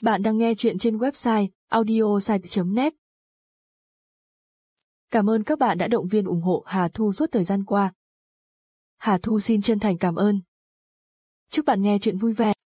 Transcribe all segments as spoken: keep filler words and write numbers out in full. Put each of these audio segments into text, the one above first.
Bạn đang nghe chuyện trên website audiosite chấm net. Cảm ơn các bạn đã động viên ủng hộ Hà Thu suốt thời gian qua. Hà Thu xin chân thành cảm ơn. Chúc bạn nghe chuyện vui vẻ.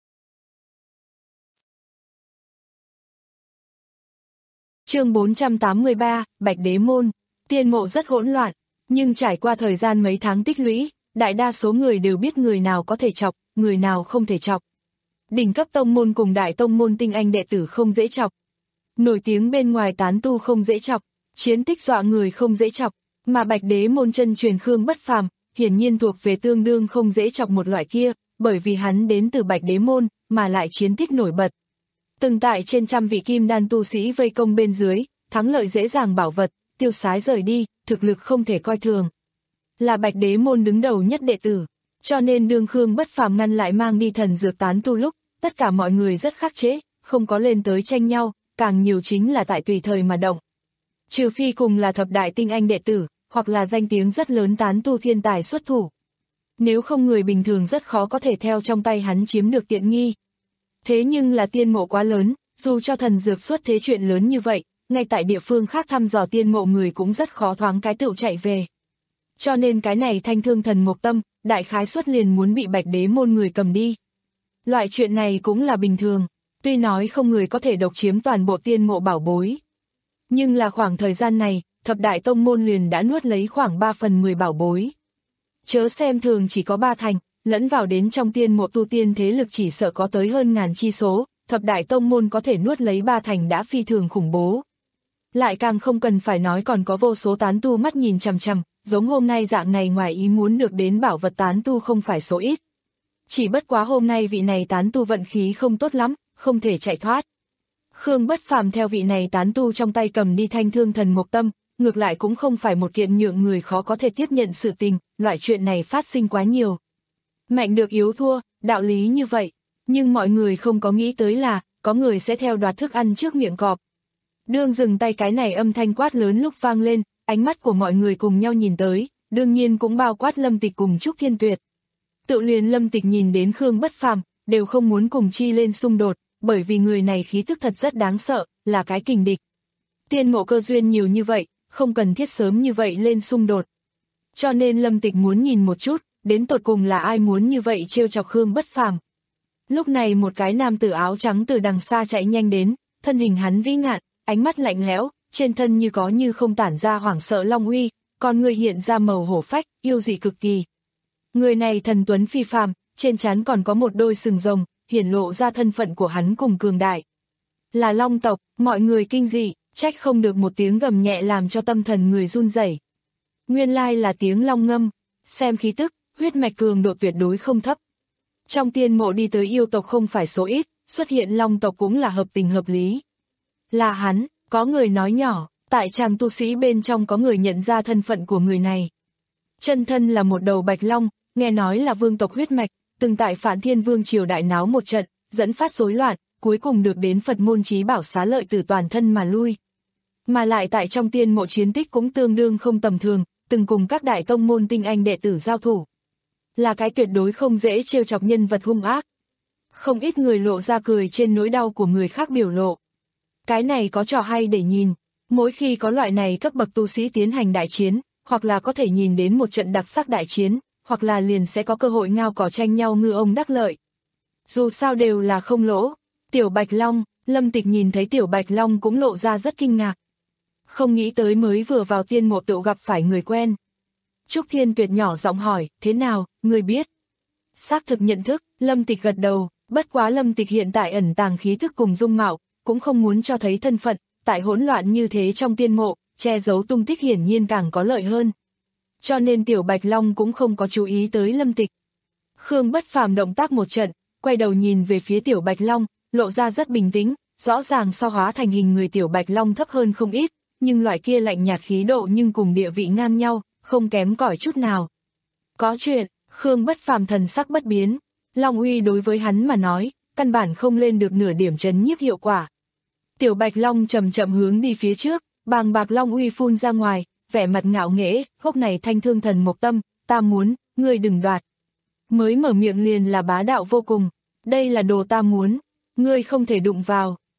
Chương bốn trăm tám mươi ba, Bạch Đế Môn. Tiên mộ rất hỗn loạn, nhưng trải qua thời gian mấy tháng tích lũy, đại đa số người đều biết người nào có thể chọc, người nào không thể chọc. Đỉnh cấp tông môn cùng đại tông môn tinh anh đệ tử không dễ chọc. Nổi tiếng bên ngoài tán tu không dễ chọc, chiến tích dọa người không dễ chọc, mà Bạch Đế Môn chân truyền Khương Bất Phàm, hiển nhiên thuộc về tương đương không dễ chọc một loại kia, bởi vì hắn đến từ Bạch Đế Môn, mà lại chiến tích nổi bật. Từng tại trên trăm vị kim đan tu sĩ vây công bên dưới, thắng lợi dễ dàng bảo vật, tiêu sái rời đi, thực lực không thể coi thường. Là Bạch Đế Môn đứng đầu nhất đệ tử, cho nên đương Khương Bất Phàm ngăn lại mang đi thần dược tán tu lúc, tất cả mọi người rất khắc chế, không có lên tới tranh nhau, càng nhiều chính là tại tùy thời mà động. Trừ phi cùng là thập đại tinh anh đệ tử, hoặc là danh tiếng rất lớn tán tu thiên tài xuất thủ. Nếu không người bình thường rất khó có thể theo trong tay hắn chiếm được tiện nghi. Thế nhưng là tiên mộ quá lớn, dù cho thần dược xuất thế chuyện lớn như vậy, ngay tại địa phương khác thăm dò tiên mộ người cũng rất khó thoáng cái tựu chạy về. Cho nên cái này thanh thương thần mộc tâm, đại khái xuất liền muốn bị Bạch Đế Môn người cầm đi. Loại chuyện này cũng là bình thường, tuy nói không người có thể độc chiếm toàn bộ tiên mộ bảo bối. Nhưng là khoảng thời gian này, thập đại tông môn liền đã nuốt lấy khoảng ba phần mười bảo bối. Chớ xem thường chỉ có ba thành, lẫn vào đến trong tiên mộ tu tiên thế lực chỉ sợ có tới hơn ngàn chi số, thập đại tông môn có thể nuốt lấy ba thành đã phi thường khủng bố. Lại càng không cần phải nói còn có vô số tán tu mắt nhìn chằm chằm, giống hôm nay dạng này ngoài ý muốn được đến bảo vật tán tu không phải số ít. Chỉ bất quá hôm nay vị này tán tu vận khí không tốt lắm, không thể chạy thoát. Khương Bất Phàm theo vị này tán tu trong tay cầm đi thanh thương thần mộc tâm, ngược lại cũng không phải một kiện nhượng người khó có thể tiếp nhận sự tình, loại chuyện này phát sinh quá nhiều. Mạnh được yếu thua, đạo lý như vậy, nhưng mọi người không có nghĩ tới là, có người sẽ theo đoạt thức ăn trước miệng cọp. Đương dừng tay cái này âm thanh quát lớn lúc vang lên, ánh mắt của mọi người cùng nhau nhìn tới, đương nhiên cũng bao quát Lâm Tịch cùng Trúc Thiên Tuyệt. Tự liền Lâm Tịch nhìn đến Khương Bất Phàm, đều không muốn cùng chi lên xung đột, bởi vì người này khí thức thật rất đáng sợ, là cái kình địch. Tiên mộ cơ duyên nhiều như vậy, không cần thiết sớm như vậy lên xung đột. Cho nên Lâm Tịch muốn nhìn một chút, đến tột cùng là ai muốn như vậy trêu chọc Khương Bất Phàm. Lúc này một cái nam tử áo trắng từ đằng xa chạy nhanh đến, thân hình hắn vĩ ngạn, ánh mắt lạnh lẽo, trên thân như có như không tản ra hoảng sợ long uy, còn người hiện ra màu hổ phách, yêu dị cực kỳ. Người này thần tuấn phi phàm, trên trán còn có một đôi sừng rồng, hiển lộ ra thân phận của hắn cùng cường đại. Là long tộc, mọi người kinh dị, trách không được một tiếng gầm nhẹ làm cho tâm thần người run rẩy. Nguyên lai là tiếng long ngâm, xem khí tức, huyết mạch cường độ tuyệt đối không thấp. Trong tiên mộ đi tới yêu tộc không phải số ít, xuất hiện long tộc cũng là hợp tình hợp lý. Là hắn, có người nói nhỏ, tại chàng tu sĩ bên trong có người nhận ra thân phận của người này. Chân thân là một đầu bạch long, nghe nói là vương tộc huyết mạch, từng tại Phản Thiên Vương triều đại náo một trận, dẫn phát rối loạn, cuối cùng được đến Phật môn chí bảo xá lợi từ toàn thân mà lui. Mà lại tại trong tiên mộ chiến tích cũng tương đương không tầm thường, từng cùng các đại tông môn tinh anh đệ tử giao thủ. Là cái tuyệt đối không dễ trêu chọc nhân vật hung ác. Không ít người lộ ra cười trên nỗi đau của người khác biểu lộ. Cái này có trò hay để nhìn, mỗi khi có loại này cấp bậc tu sĩ tiến hành đại chiến, hoặc là có thể nhìn đến một trận đặc sắc đại chiến, hoặc là liền sẽ có cơ hội ngao cỏ tranh nhau ngư ông đắc lợi. Dù sao đều là không lỗ. Tiểu Bạch Long, Lâm Tịch nhìn thấy Tiểu Bạch Long cũng lộ ra rất kinh ngạc. Không nghĩ tới mới vừa vào tiên mộ tự gặp phải người quen. Trúc Thiên Tuyệt nhỏ giọng hỏi, thế nào, người biết? Xác thực nhận thức, Lâm Tịch gật đầu, bất quá Lâm Tịch hiện tại ẩn tàng khí thức cùng dung mạo, cũng không muốn cho thấy thân phận, tại hỗn loạn như thế trong tiên mộ, che giấu tung tích hiển nhiên càng có lợi hơn. Cho nên Tiểu Bạch Long cũng không có chú ý tới Lâm Tịch. Khương Bất Phàm động tác một trận, quay đầu nhìn về phía Tiểu Bạch Long, lộ ra rất bình tĩnh, rõ ràng so hóa thành hình người Tiểu Bạch Long thấp hơn không ít, nhưng loại kia lạnh nhạt khí độ nhưng cùng địa vị ngang nhau, không kém cỏi chút nào. Có chuyện, Khương Bất Phàm thần sắc bất biến, Long uy đối với hắn mà nói, căn bản không lên được nửa điểm trấn nhiếp hiệu quả. Tiểu Bạch Long chậm chậm hướng đi phía trước, bàng bạc Long uy phun ra ngoài, vẻ mặt ngạo nghễ, gốc này thanh thương thần mộc tâm, ta muốn, ngươi đừng đoạt. Mới mở miệng liền là bá đạo vô cùng, đây là đồ ta muốn, ngươi không thể đụng vào,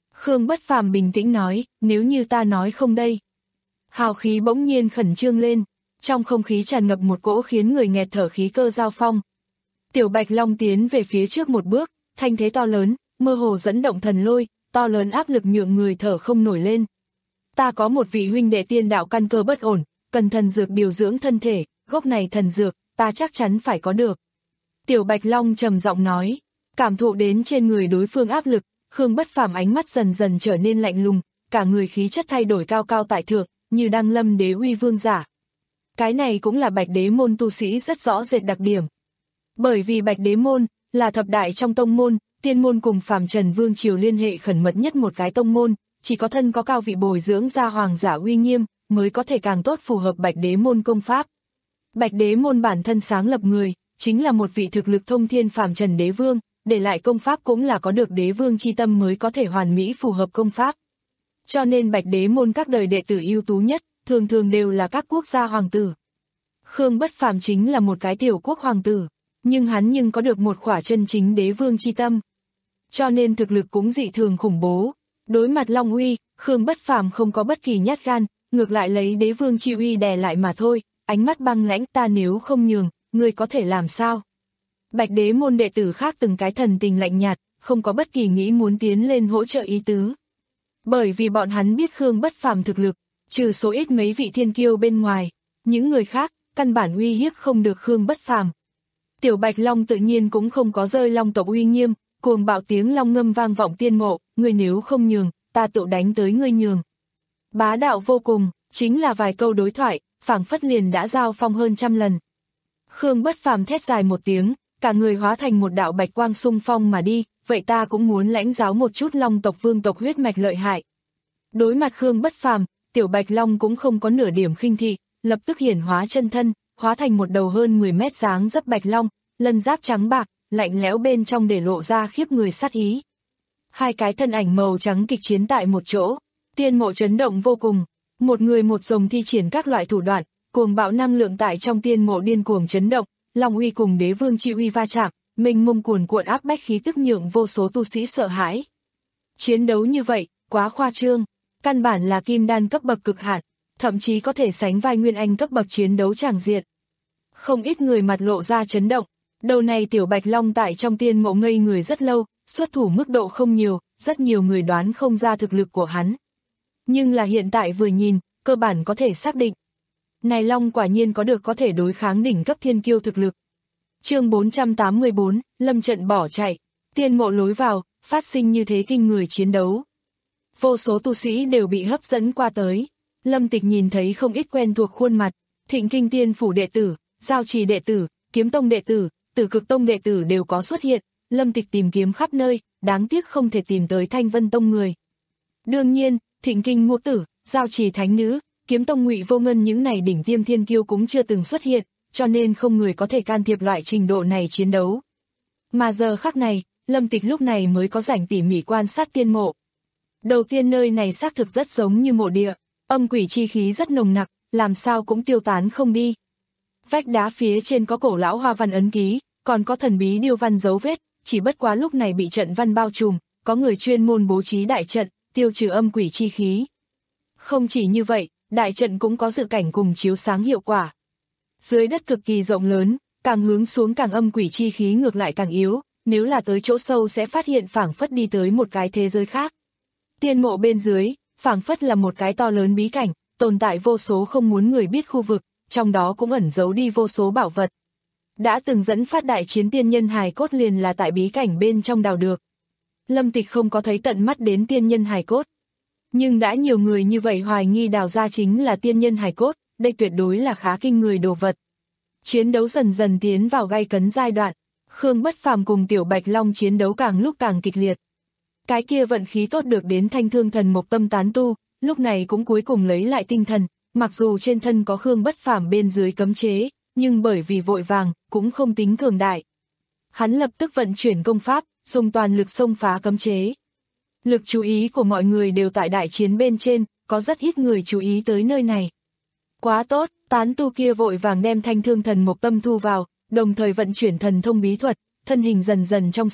Khương Bất Phàm bình tĩnh nói, nếu như ta nói không đây. Hào khí bỗng nhiên khẩn trương lên, trong không khí tràn ngập một cỗ khiến người nghẹt thở khí cơ giao phong. Tiểu Bạch Long tiến về phía trước một bước, thanh thế to lớn, mơ hồ dẫn động thần lôi, to lớn áp lực nhượng người thở không nổi lên. Ta có một vị huynh đệ tiên đạo căn cơ bất ổn, cần thần dược điều dưỡng thân thể, gốc này thần dược, ta chắc chắn phải có được. Tiểu Bạch Long trầm giọng nói, cảm thụ đến trên người đối phương áp lực, Khương Bất Phàm ánh mắt dần dần trở nên lạnh lùng, cả người khí chất thay đổi cao cao tại thượng, như đang lâm đế uy vương giả. Cái này cũng là Bạch Đế môn tu sĩ rất rõ rệt đặc điểm. Bởi vì Bạch Đế môn là thập đại trong tông môn, tiên môn cùng Phàm Trần Vương triều liên hệ khẩn mật nhất một cái tông môn, chỉ có thân có cao vị bồi dưỡng ra hoàng giả uy nghiêm, mới có thể càng tốt phù hợp Bạch Đế môn công pháp. Bạch Đế môn bản thân sáng lập người, chính là một vị thực lực thông thiên Phàm Trần Đế Vương, để lại công pháp cũng là có được Đế Vương chi tâm mới có thể hoàn mỹ phù hợp công pháp. Cho nên Bạch Đế môn các đời đệ tử ưu tú nhất, thường thường đều là các quốc gia hoàng tử. Khương Bất Phàm chính là một cái tiểu quốc hoàng tử, nhưng hắn nhưng có được một khỏa chân chính Đế Vương chi tâm. Cho nên thực lực cũng dị thường khủng bố. Đối mặt Long uy, Khương Bất Phàm không có bất kỳ nhát gan, ngược lại lấy Đế Vương chi uy đè lại mà thôi, ánh mắt băng lãnh, ta nếu không nhường, ngươi có thể làm sao? Bạch Đế môn đệ tử khác từng cái thần tình lạnh nhạt, không có bất kỳ nghĩ muốn tiến lên hỗ trợ ý tứ. Bởi vì bọn hắn biết Khương Bất Phàm thực lực, trừ số ít mấy vị thiên kiêu bên ngoài, những người khác, căn bản uy hiếp không được Khương Bất Phàm. Tiểu Bạch Long tự nhiên cũng không có rơi long tộc uy nghiêm, cuồng bạo tiếng long ngâm vang vọng tiên mộ, ngươi nếu không nhường, ta tự đánh tới ngươi nhường. Bá đạo vô cùng, chính là vài câu đối thoại, phảng phất liền đã giao phong hơn trăm lần. Khương Bất Phàm thét dài một tiếng, cả người hóa thành một đạo bạch quang xung phong mà đi, vậy ta cũng muốn lãnh giáo một chút long tộc vương tộc huyết mạch lợi hại. Đối mặt Khương Bất Phàm, Tiểu Bạch Long cũng không có nửa điểm khinh thị, lập tức hiển hóa chân thân, hóa thành một đầu hơn mười mét dáng dấp bạch long, lân giáp trắng bạc, lạnh lẽo bên trong để lộ ra khiếp người sát ý. Hai cái thân ảnh màu trắng kịch chiến tại một chỗ, tiên mộ chấn động vô cùng, một người một rồng thi triển các loại thủ đoạn, cuồng bạo năng lượng tại trong tiên mộ điên cuồng chấn động, long uy cùng Đế Vương chi uy va chạm, mênh mông cuồn cuộn áp bách khí tức nhượng vô số tu sĩ sợ hãi. Chiến đấu như vậy, quá khoa trương, căn bản là kim đan cấp bậc cực hạn, thậm chí có thể sánh vai nguyên anh cấp bậc chiến đấu tràng diện. Không ít người mặt lộ ra chấn động, đầu này Tiểu Bạch Long tại trong tiên mộ ngây người rất lâu, xuất thủ mức độ không nhiều, rất nhiều người đoán không ra thực lực của hắn. Nhưng là hiện tại vừa nhìn, cơ bản có thể xác định. Này Long quả nhiên có được có thể đối kháng đỉnh cấp thiên kiêu thực lực. Chương bốn trăm tám mươi bốn, lâm trận bỏ chạy, tiên mộ lối vào, phát sinh như thế kinh người chiến đấu. Vô số tu sĩ đều bị hấp dẫn qua tới. Lâm Tịch nhìn thấy không ít quen thuộc khuôn mặt, Thịnh Kinh Tiên phủ đệ tử, Giao Trì đệ tử, Kiếm Tông đệ tử, Tử Cực Tông đệ tử đều có xuất hiện. Lâm Tịch tìm kiếm khắp nơi, đáng tiếc không thể tìm tới Thanh Vân Tông người. Đương nhiên, Thịnh Kinh Ngũ Tử, Giao Trì Thánh Nữ, Kiếm Tông Ngụy Vô Ngân những này đỉnh tiêm thiên kiêu cũng chưa từng xuất hiện, cho nên không người có thể can thiệp loại trình độ này chiến đấu. Mà giờ khắc này, Lâm Tịch lúc này mới có rảnh tỉ mỉ quan sát tiên mộ. Đầu tiên nơi này xác thực rất giống như mộ địa, âm quỷ chi khí rất nồng nặc, làm sao cũng tiêu tán không đi. Vách đá phía trên có cổ lão hoa văn ấn ký, còn có thần bí điêu văn dấu vết, chỉ bất quá lúc này bị trận văn bao trùm, có người chuyên môn bố trí đại trận, tiêu trừ âm quỷ chi khí. Không chỉ như vậy, đại trận cũng có dự cảnh cùng chiếu sáng hiệu quả. Dưới đất cực kỳ rộng lớn, càng hướng xuống càng âm quỷ chi khí ngược lại càng yếu, nếu là tới chỗ sâu sẽ phát hiện phảng phất đi tới một cái thế giới khác. Tiên mộ bên dưới, phảng phất là một cái to lớn bí cảnh, tồn tại vô số không muốn người biết khu vực, trong đó cũng ẩn giấu đi vô số bảo vật. Đã từng dẫn phát đại chiến tiên nhân hài cốt liền là tại bí cảnh bên trong đào được. Lâm Tịch không có thấy tận mắt đến tiên nhân hài cốt. Nhưng đã nhiều người như vậy hoài nghi đào ra chính là tiên nhân hài cốt, đây tuyệt đối là khá kinh người đồ vật. Chiến đấu dần dần tiến vào gay cấn giai đoạn, Khương Bất Phàm cùng Tiểu Bạch Long chiến đấu càng lúc càng kịch liệt. Cái kia vận khí tốt được đến Thanh Thương Thần Mộc Tâm tán tu, lúc này cũng cuối cùng lấy lại tinh thần, mặc dù trên thân có Khương Bất Phàm bên dưới cấm chế, nhưng bởi vì vội vàng, cũng không tính cường đại. Hắn lập tức vận chuyển công pháp, dùng toàn lực xông phá cấm chế. Lực chú ý của mọi người đều tại đại chiến bên trên, có rất ít người chú ý tới nơi này. Quá tốt, tán tu kia vội vàng đem Thanh Thương Thần Mộc Tâm thu vào, đồng thời vận chuyển thần thông bí thuật, thân hình dần dần trong suốt,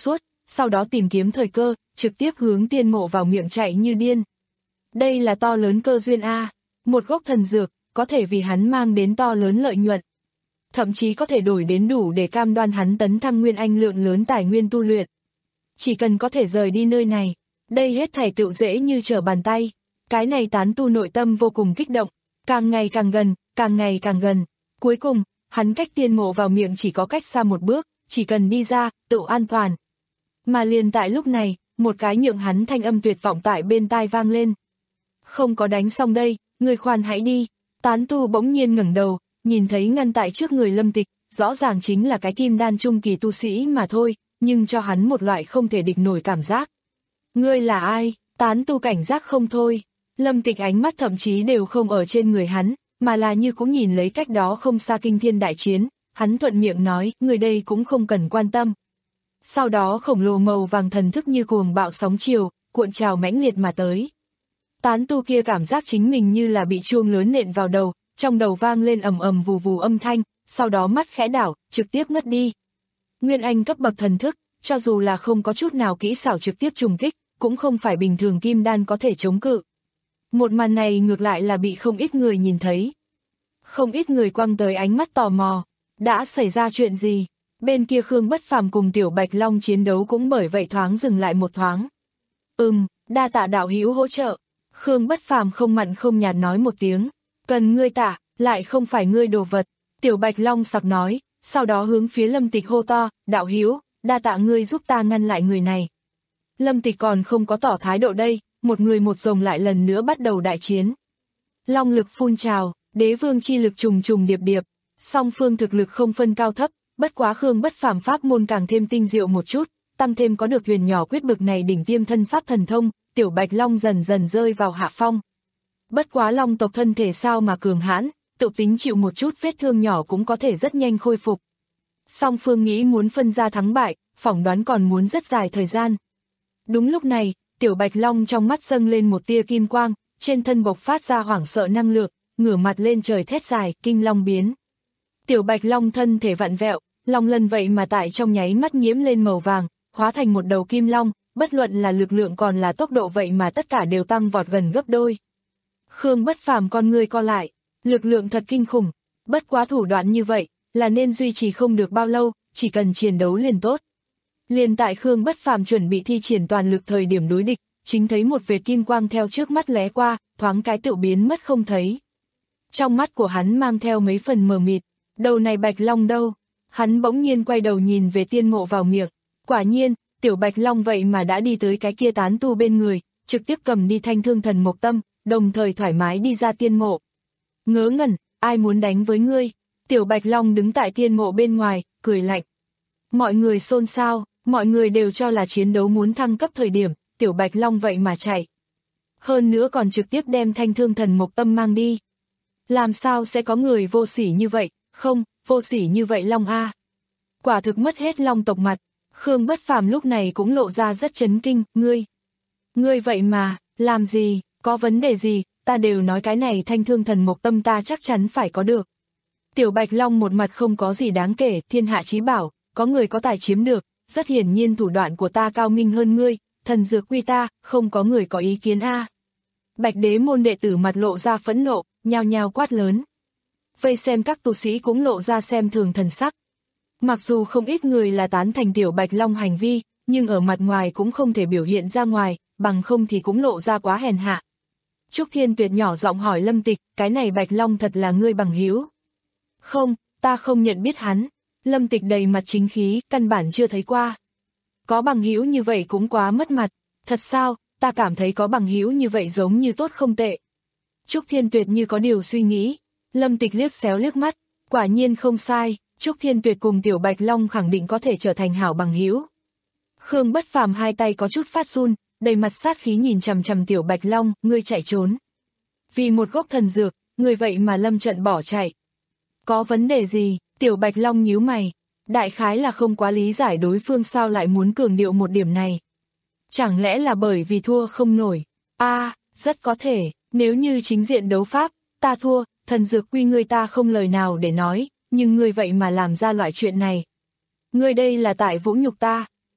sau đó tìm kiếm thời cơ, trực tiếp hướng tiên mộ vào miệng chạy như điên. Đây là to lớn cơ duyên a, một gốc thần dược, có thể vì hắn mang đến to lớn lợi nhuận. Thậm chí có thể đổi đến đủ để cam đoan hắn tấn thăng nguyên anh lượng lớn tài nguyên tu luyện. Chỉ cần có thể rời đi nơi này, đây hết thảy tựu dễ như trở bàn tay. Cái này tán tu nội tâm vô cùng kích động, càng ngày càng gần, càng ngày càng gần. Cuối cùng, hắn cách tiên mộ vào miệng chỉ có cách xa một bước, chỉ cần đi ra, tự an toàn. Mà liền tại lúc này, một cái nhượng hắn thanh âm tuyệt vọng tại bên tai vang lên. Không có đánh xong đây, người khoan hãy đi. Tán tu bỗng nhiên ngẩng đầu, nhìn thấy ngăn tại trước người Lâm Tịch, rõ ràng chính là cái kim đan trung kỳ tu sĩ mà thôi, nhưng cho hắn một loại không thể địch nổi cảm giác. Ngươi là ai? Tán tu cảnh giác không thôi. Lâm Tịch ánh mắt thậm chí đều không ở trên người hắn, mà là như cũng nhìn lấy cách đó không xa kinh thiên đại chiến, hắn thuận miệng nói, người đây cũng không cần quan tâm. Sau đó khổng lồ màu vàng thần thức như cuồng bạo sóng chiều, cuộn trào mãnh liệt mà tới. Tán tu kia cảm giác chính mình như là bị chuông lớn nện vào đầu, trong đầu vang lên ầm ầm vù vù âm thanh, sau đó mắt khẽ đảo, trực tiếp ngất đi. Nguyên anh cấp bậc thần thức, cho dù là không có chút nào kỹ xảo trực tiếp trùng kích, cũng không phải bình thường kim đan có thể chống cự. Một màn này ngược lại là bị không ít người nhìn thấy. Không ít người quăng tới ánh mắt tò mò, đã xảy ra chuyện gì? Bên kia Khương Bất Phàm cùng Tiểu Bạch Long chiến đấu cũng bởi vậy thoáng dừng lại một thoáng. Ừm, đa tạ đạo hữu hỗ trợ. Khương Bất Phàm không mặn không nhạt nói một tiếng. Cần ngươi tạ, lại không phải ngươi đồ vật. Tiểu Bạch Long sặc nói, sau đó hướng phía Lâm Tịch hô to, đạo hữu, đa tạ ngươi giúp ta ngăn lại người này. Lâm Tịch còn không có tỏ thái độ đây, một người một rồng lại lần nữa bắt đầu đại chiến. Long lực phun trào, đế vương chi lực trùng trùng điệp điệp, song phương thực lực không phân cao thấp, bất quá Khương Bất Phàm pháp môn càng thêm tinh diệu một chút, tăng thêm có được thuyền nhỏ quyết bực này đỉnh tiêm thân pháp thần thông, Tiểu Bạch Long dần dần rơi vào hạ phong. Bất quá Long tộc thân thể sao mà cường hãn, tự tính chịu một chút vết thương nhỏ cũng có thể rất nhanh khôi phục. Song phương nghĩ muốn phân ra thắng bại, phỏng đoán còn muốn rất dài thời gian. Đúng lúc này, Tiểu Bạch Long trong mắt dâng lên một tia kim quang, trên thân bộc phát ra hoảng sợ năng lượng, ngửa mặt lên trời thét dài, kinh long biến. Tiểu Bạch Long thân thể vặn vẹo, long lân vậy mà tại trong nháy mắt nhiễm lên màu vàng, hóa thành một đầu kim long, bất luận là lực lượng còn là tốc độ vậy mà tất cả đều tăng vọt gần gấp đôi. Khương Bất Phàm con ngươi co lại, lực lượng thật kinh khủng, bất quá thủ đoạn như vậy, là nên duy trì không được bao lâu, chỉ cần chiến đấu liền tốt. Liền tại Khương Bất Phàm chuẩn bị thi triển toàn lực thời điểm đối địch, chính thấy một vệt kim quang theo trước mắt lóe qua, thoáng cái tự biến mất không thấy. Trong mắt của hắn mang theo mấy phần mờ mịt, đầu này Bạch Long đâu? Hắn bỗng nhiên quay đầu nhìn về tiên mộ vào miệng, quả nhiên, Tiểu Bạch Long vậy mà đã đi tới cái kia tán tu bên người, trực tiếp cầm đi thanh thương thần mộc tâm, đồng thời thoải mái đi ra tiên mộ. Ngớ ngẩn, ai muốn đánh với ngươi? Tiểu Bạch Long đứng tại tiên mộ bên ngoài, cười lạnh. Mọi người xôn xao, mọi người đều cho là chiến đấu muốn thăng cấp thời điểm, Tiểu Bạch Long vậy mà chạy. Hơn nữa còn trực tiếp đem thanh thương thần mộc tâm mang đi. Làm sao sẽ có người vô sỉ như vậy, không, vô sỉ như vậy Long A. Quả thực mất hết Long tộc mặt, Khương Bất Phàm lúc này cũng lộ ra rất chấn kinh, ngươi. Ngươi vậy mà, làm gì, có vấn đề gì, ta đều nói cái này thanh thương thần mộc tâm ta chắc chắn phải có được. Tiểu Bạch Long một mặt không có gì đáng kể, thiên hạ chí bảo, có người có tài chiếm được, rất hiển nhiên thủ đoạn của ta cao minh hơn ngươi, thần dược quy ta, không có người có ý kiến a. Bạch đế môn đệ tử mặt lộ ra phẫn nộ, nhao nhao quát lớn. Vây xem các tu sĩ cũng lộ ra xem thường thần sắc. Mặc dù không ít người là tán thành Tiểu Bạch Long hành vi, nhưng ở mặt ngoài cũng không thể biểu hiện ra ngoài, bằng không thì cũng lộ ra quá hèn hạ. Trúc Thiên Tuyệt nhỏ giọng hỏi Lâm Tịch, cái này Bạch Long thật là ngươi bằng hữu? Không, ta không nhận biết hắn. Lâm Tịch đầy mặt chính khí, căn bản chưa thấy qua. Có bằng hữu như vậy cũng quá mất mặt. Thật sao, ta cảm thấy có bằng hữu như vậy giống như tốt không tệ. Trúc Thiên Tuyệt như có điều suy nghĩ. Lâm Tịch liếc xéo liếc mắt, quả nhiên không sai, Trúc Thiên Tuyệt cùng Tiểu Bạch Long khẳng định có thể trở thành hảo bằng hữu. Khương Bất Phàm hai tay có chút phát run, đầy mặt sát khí nhìn chằm chằm Tiểu Bạch Long, ngươi chạy trốn. Vì một gốc thần dược, ngươi vậy mà lâm trận bỏ chạy. Có vấn đề gì? Tiểu Bạch Long nhíu mày, đại khái là không quá lý giải đối phương sao lại muốn cường điệu một điểm này. Chẳng lẽ là bởi vì thua không nổi? A, à, rất có thể, nếu như chính diện đấu pháp, ta thua, thần dược quy ngươi ta không lời nào để nói, nhưng ngươi vậy mà làm ra loại chuyện này. Ngươi đây là tại vũ nhục ta.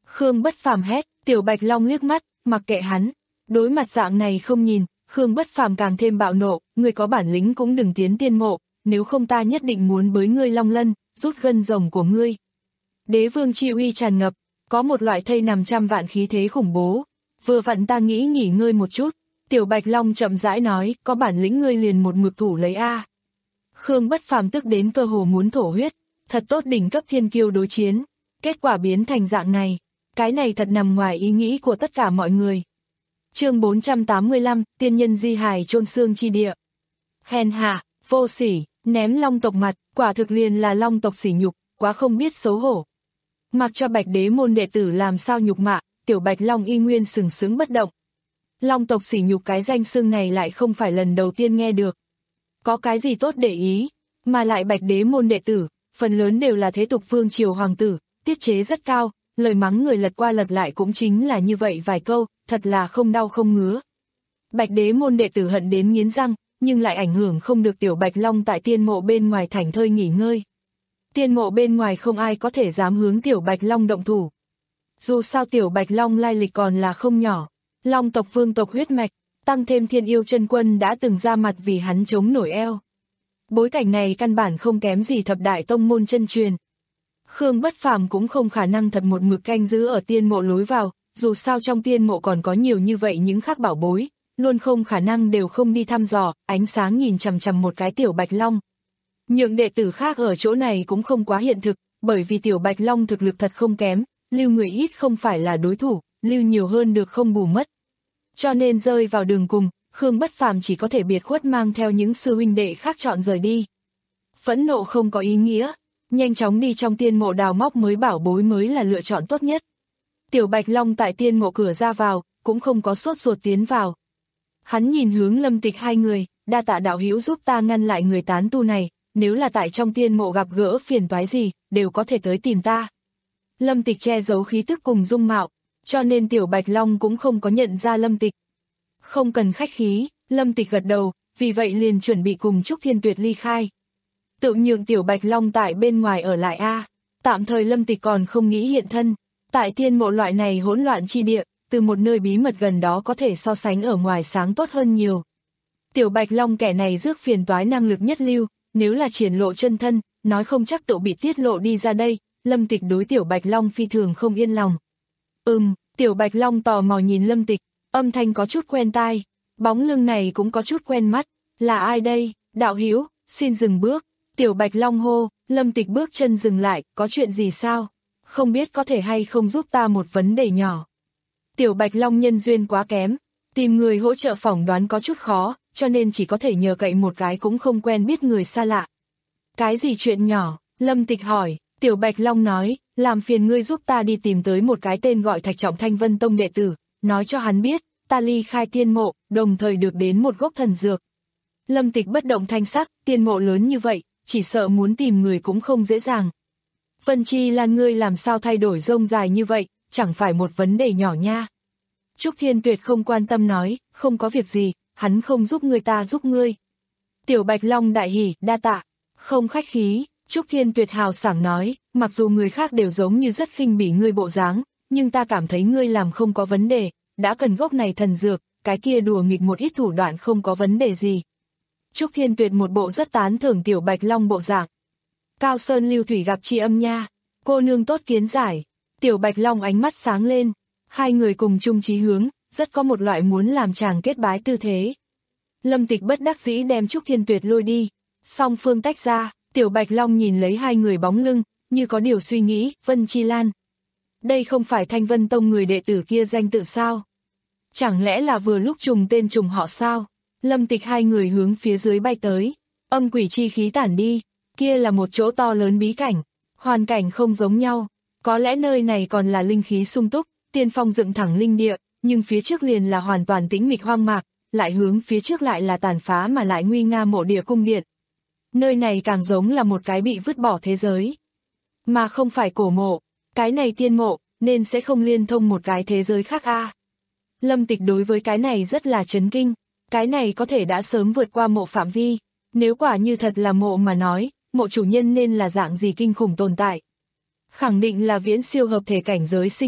Khương Bất Phàm hét, Tiểu Bạch Long liếc mắt, mặc kệ hắn. Đối mặt dạng này không nhìn, Khương Bất Phàm càng thêm bạo nộ, ngươi có bản lĩnh cũng đừng tiến tiên mộ, nếu không ta nhất định muốn bới ngươi long lân, rút gân rồng của ngươi. Đế vương chi uy tràn ngập, có một loại thây nằm trăm vạn khí thế khủng bố. Vừa vặn ta nghĩ nghỉ ngơi một chút, Tiểu Bạch Long chậm rãi nói, có bản lĩnh ngươi liền một mực thủ lấy a. Khương Bất Phàm tức đến cơ hồ muốn thổ huyết, thật tốt đỉnh cấp thiên kiêu đối chiến, kết quả biến thành dạng này, cái này thật nằm ngoài ý nghĩ của tất cả mọi người. Chương bốn trăm tám mươi lăm, tiên nhân di hài chôn xương chi địa. Hèn hạ, vô sỉ, ném long tộc mặt, quả thực liền là long tộc sỉ nhục, quá không biết xấu hổ. Mặc cho Bạch Đế môn đệ tử làm sao nhục mạ, Tiểu Bạch Long y nguyên sừng sững bất động. Long tộc sỉ nhục cái danh xưng này lại không phải lần đầu tiên nghe được. Có cái gì tốt để ý, mà lại Bạch Đế môn đệ tử, phần lớn đều là thế tục vương triều hoàng tử, tiết chế rất cao, lời mắng người lật qua lật lại cũng chính là như vậy vài câu, thật là không đau không ngứa. Bạch Đế môn đệ tử hận đến nghiến răng, nhưng lại ảnh hưởng không được Tiểu Bạch Long tại tiên mộ bên ngoài thảnh thơi nghỉ ngơi. Tiên mộ bên ngoài không ai có thể dám hướng Tiểu Bạch Long động thủ. Dù sao Tiểu Bạch Long lai lịch còn là không nhỏ, Long tộc vương tộc huyết mạch, tăng thêm Thiên Yêu Chân Quân đã từng ra mặt vì hắn chống nổi eo. Bối cảnh này căn bản không kém gì thập đại tông môn chân truyền. Khương Bất Phàm cũng không khả năng thật một mực canh giữ ở tiên mộ lối vào, dù sao trong tiên mộ còn có nhiều như vậy những khác bảo bối, luôn không khả năng đều không đi thăm dò, ánh sáng nhìn chằm chằm một cái Tiểu Bạch Long. Những đệ tử khác ở chỗ này cũng không quá hiện thực, bởi vì Tiểu Bạch Long thực lực thật không kém, lưu người ít không phải là đối thủ, lưu nhiều hơn được không bù mất. Cho nên rơi vào đường cùng, Khương Bất Phàm chỉ có thể biệt khuất mang theo những sư huynh đệ khác chọn rời đi. Phẫn nộ không có ý nghĩa, nhanh chóng đi trong tiên mộ đào móc mới bảo bối mới là lựa chọn tốt nhất. Tiểu Bạch Long tại tiên mộ cửa ra vào, cũng không có sốt ruột tiến vào. Hắn nhìn hướng Lâm Tịch hai người, đa tạ đạo hữu giúp ta ngăn lại người tán tu này, nếu là tại trong tiên mộ gặp gỡ phiền toái gì, đều có thể tới tìm ta. Lâm Tịch che giấu khí tức cùng dung mạo, cho nên Tiểu Bạch Long cũng không có nhận ra Lâm Tịch. Không cần khách khí, Lâm Tịch gật đầu, vì vậy liền chuẩn bị cùng Trúc Thiên Tuyệt ly khai. Tự nhường Tiểu Bạch Long tại bên ngoài ở lại a. Tạm thời Lâm Tịch còn không nghĩ hiện thân, tại tiên mộ loại này hỗn loạn chi địa, từ một nơi bí mật gần đó có thể so sánh ở ngoài sáng tốt hơn nhiều. Tiểu Bạch Long kẻ này rước phiền toái năng lực nhất lưu, nếu là triển lộ chân thân, nói không chắc tự bị tiết lộ đi ra đây, Lâm Tịch đối Tiểu Bạch Long phi thường không yên lòng. Ừm, Tiểu Bạch Long tò mò nhìn Lâm Tịch, âm thanh có chút quen tai, bóng lưng này cũng có chút quen mắt, là ai đây, đạo hữu, xin dừng bước. Tiểu Bạch Long hô, Lâm Tịch bước chân dừng lại, có chuyện gì sao? Không biết có thể hay không giúp ta một vấn đề nhỏ. Tiểu Bạch Long nhân duyên quá kém, tìm người hỗ trợ phỏng đoán có chút khó, cho nên chỉ có thể nhờ cậy một cái cũng không quen biết người xa lạ. Cái gì chuyện nhỏ? Lâm Tịch hỏi. Tiểu Bạch Long nói, làm phiền ngươi giúp ta đi tìm tới một cái tên gọi Thạch Trọng Thanh Vân Tông đệ tử, nói cho hắn biết, ta ly khai tiên mộ, đồng thời được đến một gốc thần dược. Lâm Tịch bất động thanh sắc, tiên mộ lớn như vậy, chỉ sợ muốn tìm người cũng không dễ dàng. Vân Chi Lan ngươi làm sao thay đổi rông dài như vậy, chẳng phải một vấn đề nhỏ nha. Trúc Thiên Tuyệt không quan tâm nói, không có việc gì, hắn không giúp ngươi ta giúp ngươi. Tiểu Bạch Long đại hỉ, đa tạ, không khách khí. Trúc Thiên Tuyệt hào sảng nói, mặc dù người khác đều giống như rất khinh bỉ ngươi bộ dáng, nhưng ta cảm thấy ngươi làm không có vấn đề, đã cần gốc này thần dược, cái kia đùa nghịch một ít thủ đoạn không có vấn đề gì. Trúc Thiên Tuyệt một bộ rất tán thưởng Tiểu Bạch Long bộ dạng. Cao Sơn lưu thủy gặp tri âm nha, cô nương tốt kiến giải. Tiểu Bạch Long ánh mắt sáng lên, hai người cùng chung chí hướng, rất có một loại muốn làm chàng kết bái tư thế. Lâm Tịch bất đắc dĩ đem Trúc Thiên Tuyệt lôi đi, song phương tách ra. Tiểu Bạch Long nhìn lấy hai người bóng lưng, như có điều suy nghĩ, Vân Chi Lan. Đây không phải Thanh Vân Tông người đệ tử kia danh tự sao? Chẳng lẽ là vừa lúc trùng tên trùng họ sao? Lâm Tịch hai người hướng phía dưới bay tới, âm quỷ chi khí tản đi, kia là một chỗ to lớn bí cảnh, hoàn cảnh không giống nhau, có lẽ nơi này còn là linh khí sung túc, tiên phong dựng thẳng linh địa, nhưng phía trước liền là hoàn toàn tĩnh mịch hoang mạc, lại hướng phía trước lại là tàn phá mà lại nguy nga mộ địa cung điện. Nơi này càng giống là một cái bị vứt bỏ thế giới, mà không phải cổ mộ, cái này tiên mộ, nên sẽ không liên thông một cái thế giới khác a. Lâm Tịch đối với cái này rất là chấn kinh, cái này có thể đã sớm vượt qua mộ phạm vi, nếu quả như thật là mộ mà nói, mộ chủ nhân nên là dạng gì kinh khủng tồn tại. Khẳng định là viễn siêu hợp thể cảnh giới sinh linh,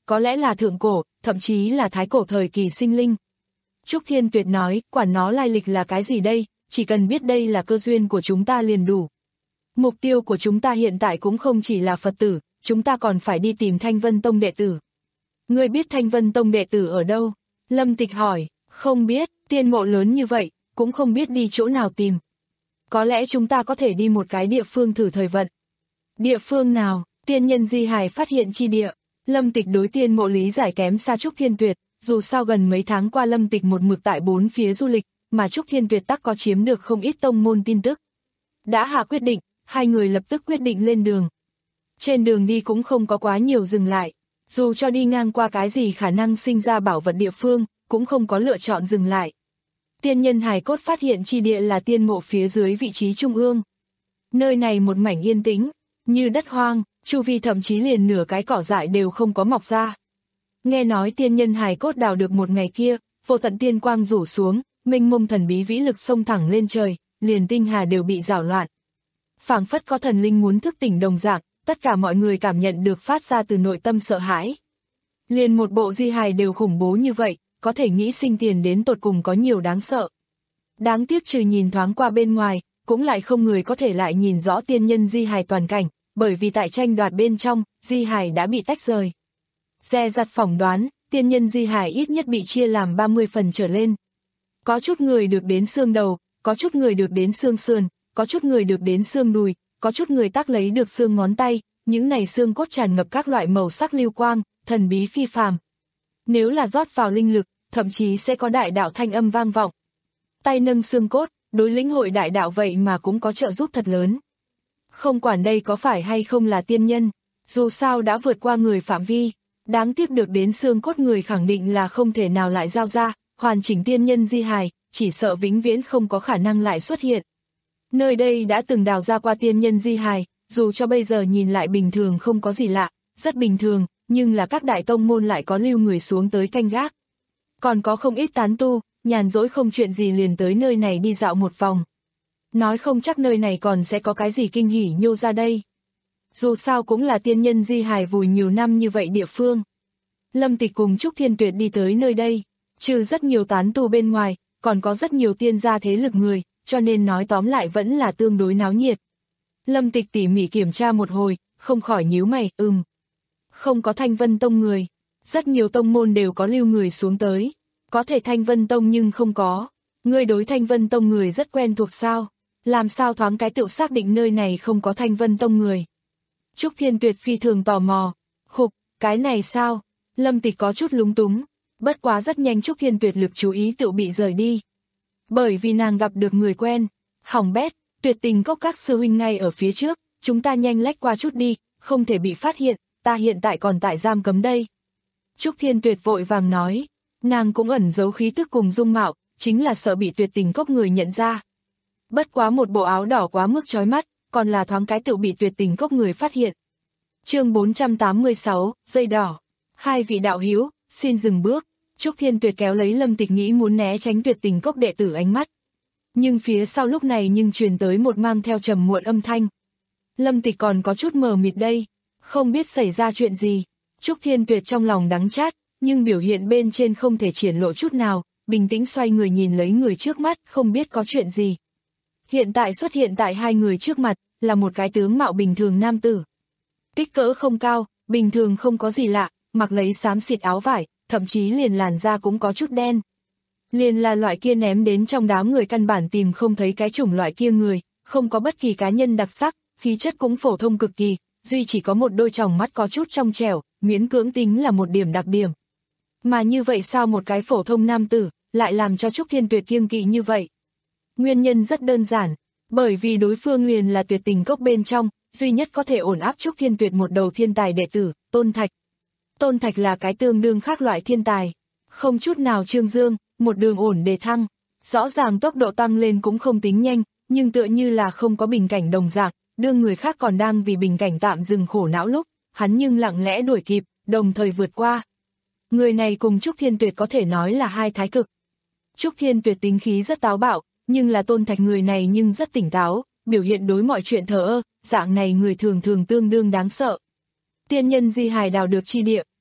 có lẽ là thượng cổ, thậm chí là thái cổ thời kỳ sinh linh. Trúc Thiên Tuyệt nói, quản nó lai lịch là cái gì đây, chỉ cần biết đây là cơ duyên của chúng ta liền đủ. Mục tiêu của chúng ta hiện tại cũng không chỉ là Phật tử, chúng ta còn phải đi tìm Thanh Vân Tông đệ tử. Ngươi biết Thanh Vân Tông đệ tử ở đâu? Lâm Tịch hỏi, không biết, tiên mộ lớn như vậy, cũng không biết đi chỗ nào tìm. Có lẽ chúng ta có thể đi một cái địa phương thử thời vận. Địa phương nào? Tiên nhân di hài phát hiện chi địa. Lâm Tịch đối tiên mộ lý giải kém xa Trúc Thiên Tuyệt, dù sao gần mấy tháng qua Lâm Tịch một mực tại bốn phía du lịch, mà Trúc Thiên Tuyệt tắc có chiếm được không ít tông môn tin tức. Đã hạ quyết định, hai người lập tức quyết định lên đường. Trên đường đi cũng không có quá nhiều dừng lại, dù cho đi ngang qua cái gì khả năng sinh ra bảo vật địa phương, cũng không có lựa chọn dừng lại. Tiên nhân hài cốt phát hiện chi địa là tiên mộ phía dưới vị trí trung ương. Nơi này một mảnh yên tĩnh, như đất hoang, chu vi thậm chí liền nửa cái cỏ dại đều không có mọc ra. Nghe nói tiên nhân hài cốt đào được một ngày kia, vô tận tiên quang rủ xuống, mênh mông thần bí vĩ lực xông thẳng lên trời, liền tinh hà đều bị rảo loạn. Phảng phất có thần linh muốn thức tỉnh đồng dạng, tất cả mọi người cảm nhận được phát ra từ nội tâm sợ hãi. Liền một bộ di hài đều khủng bố như vậy, có thể nghĩ sinh tiền đến tột cùng có nhiều đáng sợ. Đáng tiếc trừ nhìn thoáng qua bên ngoài, cũng lại không người có thể lại nhìn rõ tiên nhân di hài toàn cảnh, bởi vì tại tranh đoạt bên trong, di hài đã bị tách rời. Dè dặt phỏng đoán, tiên nhân di hài ít nhất bị chia làm ba mươi phần trở lên. Có chút người được đến xương đầu, có chút người được đến xương sườn, có chút người được đến xương đùi, có chút người tác lấy được xương ngón tay, những này xương cốt tràn ngập các loại màu sắc lưu quang, thần bí phi phàm. Nếu là rót vào linh lực, thậm chí sẽ có đại đạo thanh âm vang vọng. Tay nâng xương cốt, đối lĩnh hội đại đạo vậy mà cũng có trợ giúp thật lớn. Không quản đây có phải hay không là tiên nhân, dù sao đã vượt qua người phạm vi, đáng tiếc được đến xương cốt người khẳng định là không thể nào lại giao ra, hoàn chỉnh tiên nhân di hài, chỉ sợ vĩnh viễn không có khả năng lại xuất hiện. Nơi đây đã từng đào ra qua tiên nhân di hài, dù cho bây giờ nhìn lại bình thường không có gì lạ, rất bình thường, nhưng là các đại tông môn lại có lưu người xuống tới canh gác. Còn có không ít tán tu, nhàn rỗi không chuyện gì liền tới nơi này đi dạo một vòng. Nói không chắc nơi này còn sẽ có cái gì kinh hỉ nhô ra đây. Dù sao cũng là tiên nhân di hài vùi nhiều năm như vậy địa phương. Lâm Tịch cùng Trúc Thiên Tuyệt đi tới nơi đây, trừ rất nhiều tán tu bên ngoài, còn có rất nhiều tiên gia thế lực người, cho nên nói tóm lại vẫn là tương đối náo nhiệt. Lâm Tịch tỉ mỉ kiểm tra một hồi, không khỏi nhíu mày, ừm. Không có Thanh Vân Tông người, rất nhiều tông môn đều có lưu người xuống tới, có thể Thanh Vân Tông nhưng không có. Người đối Thanh Vân Tông người rất quen thuộc sao, làm sao thoáng cái tự xác định nơi này không có Thanh Vân Tông người. Trúc Thiên Tuyệt phi thường tò mò, khục, cái này sao, Lâm Tịch có chút lúng túng, bất quá rất nhanh Trúc Thiên Tuyệt lực chú ý tự bị rời đi. Bởi vì nàng gặp được người quen, hỏng bét, Tuyệt Tình Cốc các sư huynh ngay ở phía trước, chúng ta nhanh lách qua chút đi, không thể bị phát hiện, ta hiện tại còn tại giam cấm đây. Trúc Thiên Tuyệt vội vàng nói, nàng cũng ẩn giấu khí tức cùng dung mạo, chính là sợ bị Tuyệt Tình Cốc người nhận ra. Bất quá một bộ áo đỏ quá mức chói mắt, còn là thoáng cái tự bị Tuyệt Tình Cốc người phát hiện. Chương bốn trăm tám mươi sáu, dây đỏ. Hai vị đạo hữu, xin dừng bước. Trúc Thiên Tuyệt kéo lấy Lâm Tịch nghĩ muốn né tránh Tuyệt Tình Cốc đệ tử ánh mắt. Nhưng phía sau lúc này nhưng truyền tới một mang theo trầm muộn âm thanh. Lâm Tịch còn có chút mờ mịt đây, không biết xảy ra chuyện gì. Trúc Thiên Tuyệt trong lòng đắng chát, nhưng biểu hiện bên trên không thể triển lộ chút nào, bình tĩnh xoay người nhìn lấy người trước mắt, không biết có chuyện gì. Hiện tại xuất hiện tại hai người trước mặt, là một cái tướng mạo bình thường nam tử. Kích cỡ không cao, bình thường không có gì lạ, mặc lấy xám xịt áo vải, thậm chí liền làn da cũng có chút đen. Liền là loại kia ném đến trong đám người căn bản tìm không thấy cái chủng loại kia người, không có bất kỳ cá nhân đặc sắc, khí chất cũng phổ thông cực kỳ, duy chỉ có một đôi tròng mắt có chút trong trẻo, miễn cưỡng tính là một điểm đặc điểm. Mà như vậy sao một cái phổ thông nam tử, lại làm cho Trúc Thiên Tuyệt kiêng kỵ như vậy? Nguyên nhân rất đơn giản, bởi vì đối phương liền là Tuyệt Tình Cốc bên trong, duy nhất có thể ổn áp Trúc Thiên Tuyệt một đầu thiên tài đệ tử, Tôn Thạch. Tôn Thạch là cái tương đương khác loại thiên tài, không chút nào trương dương, một đường ổn đề thăng, rõ ràng tốc độ tăng lên cũng không tính nhanh, nhưng tựa như là không có bình cảnh đồng dạng, đương người khác còn đang vì bình cảnh tạm dừng khổ não lúc, hắn nhưng lặng lẽ đuổi kịp, đồng thời vượt qua. Người này cùng Trúc Thiên Tuyệt có thể nói là hai thái cực. Trúc Thiên Tuyệt tính khí rất táo bạo, nhưng là Tôn Thạch người này nhưng rất tỉnh táo, biểu hiện đối mọi chuyện thờ ơ, dạng này người thường thường tương đương đáng sợ. Tiên nhân di hài đào được chi địa,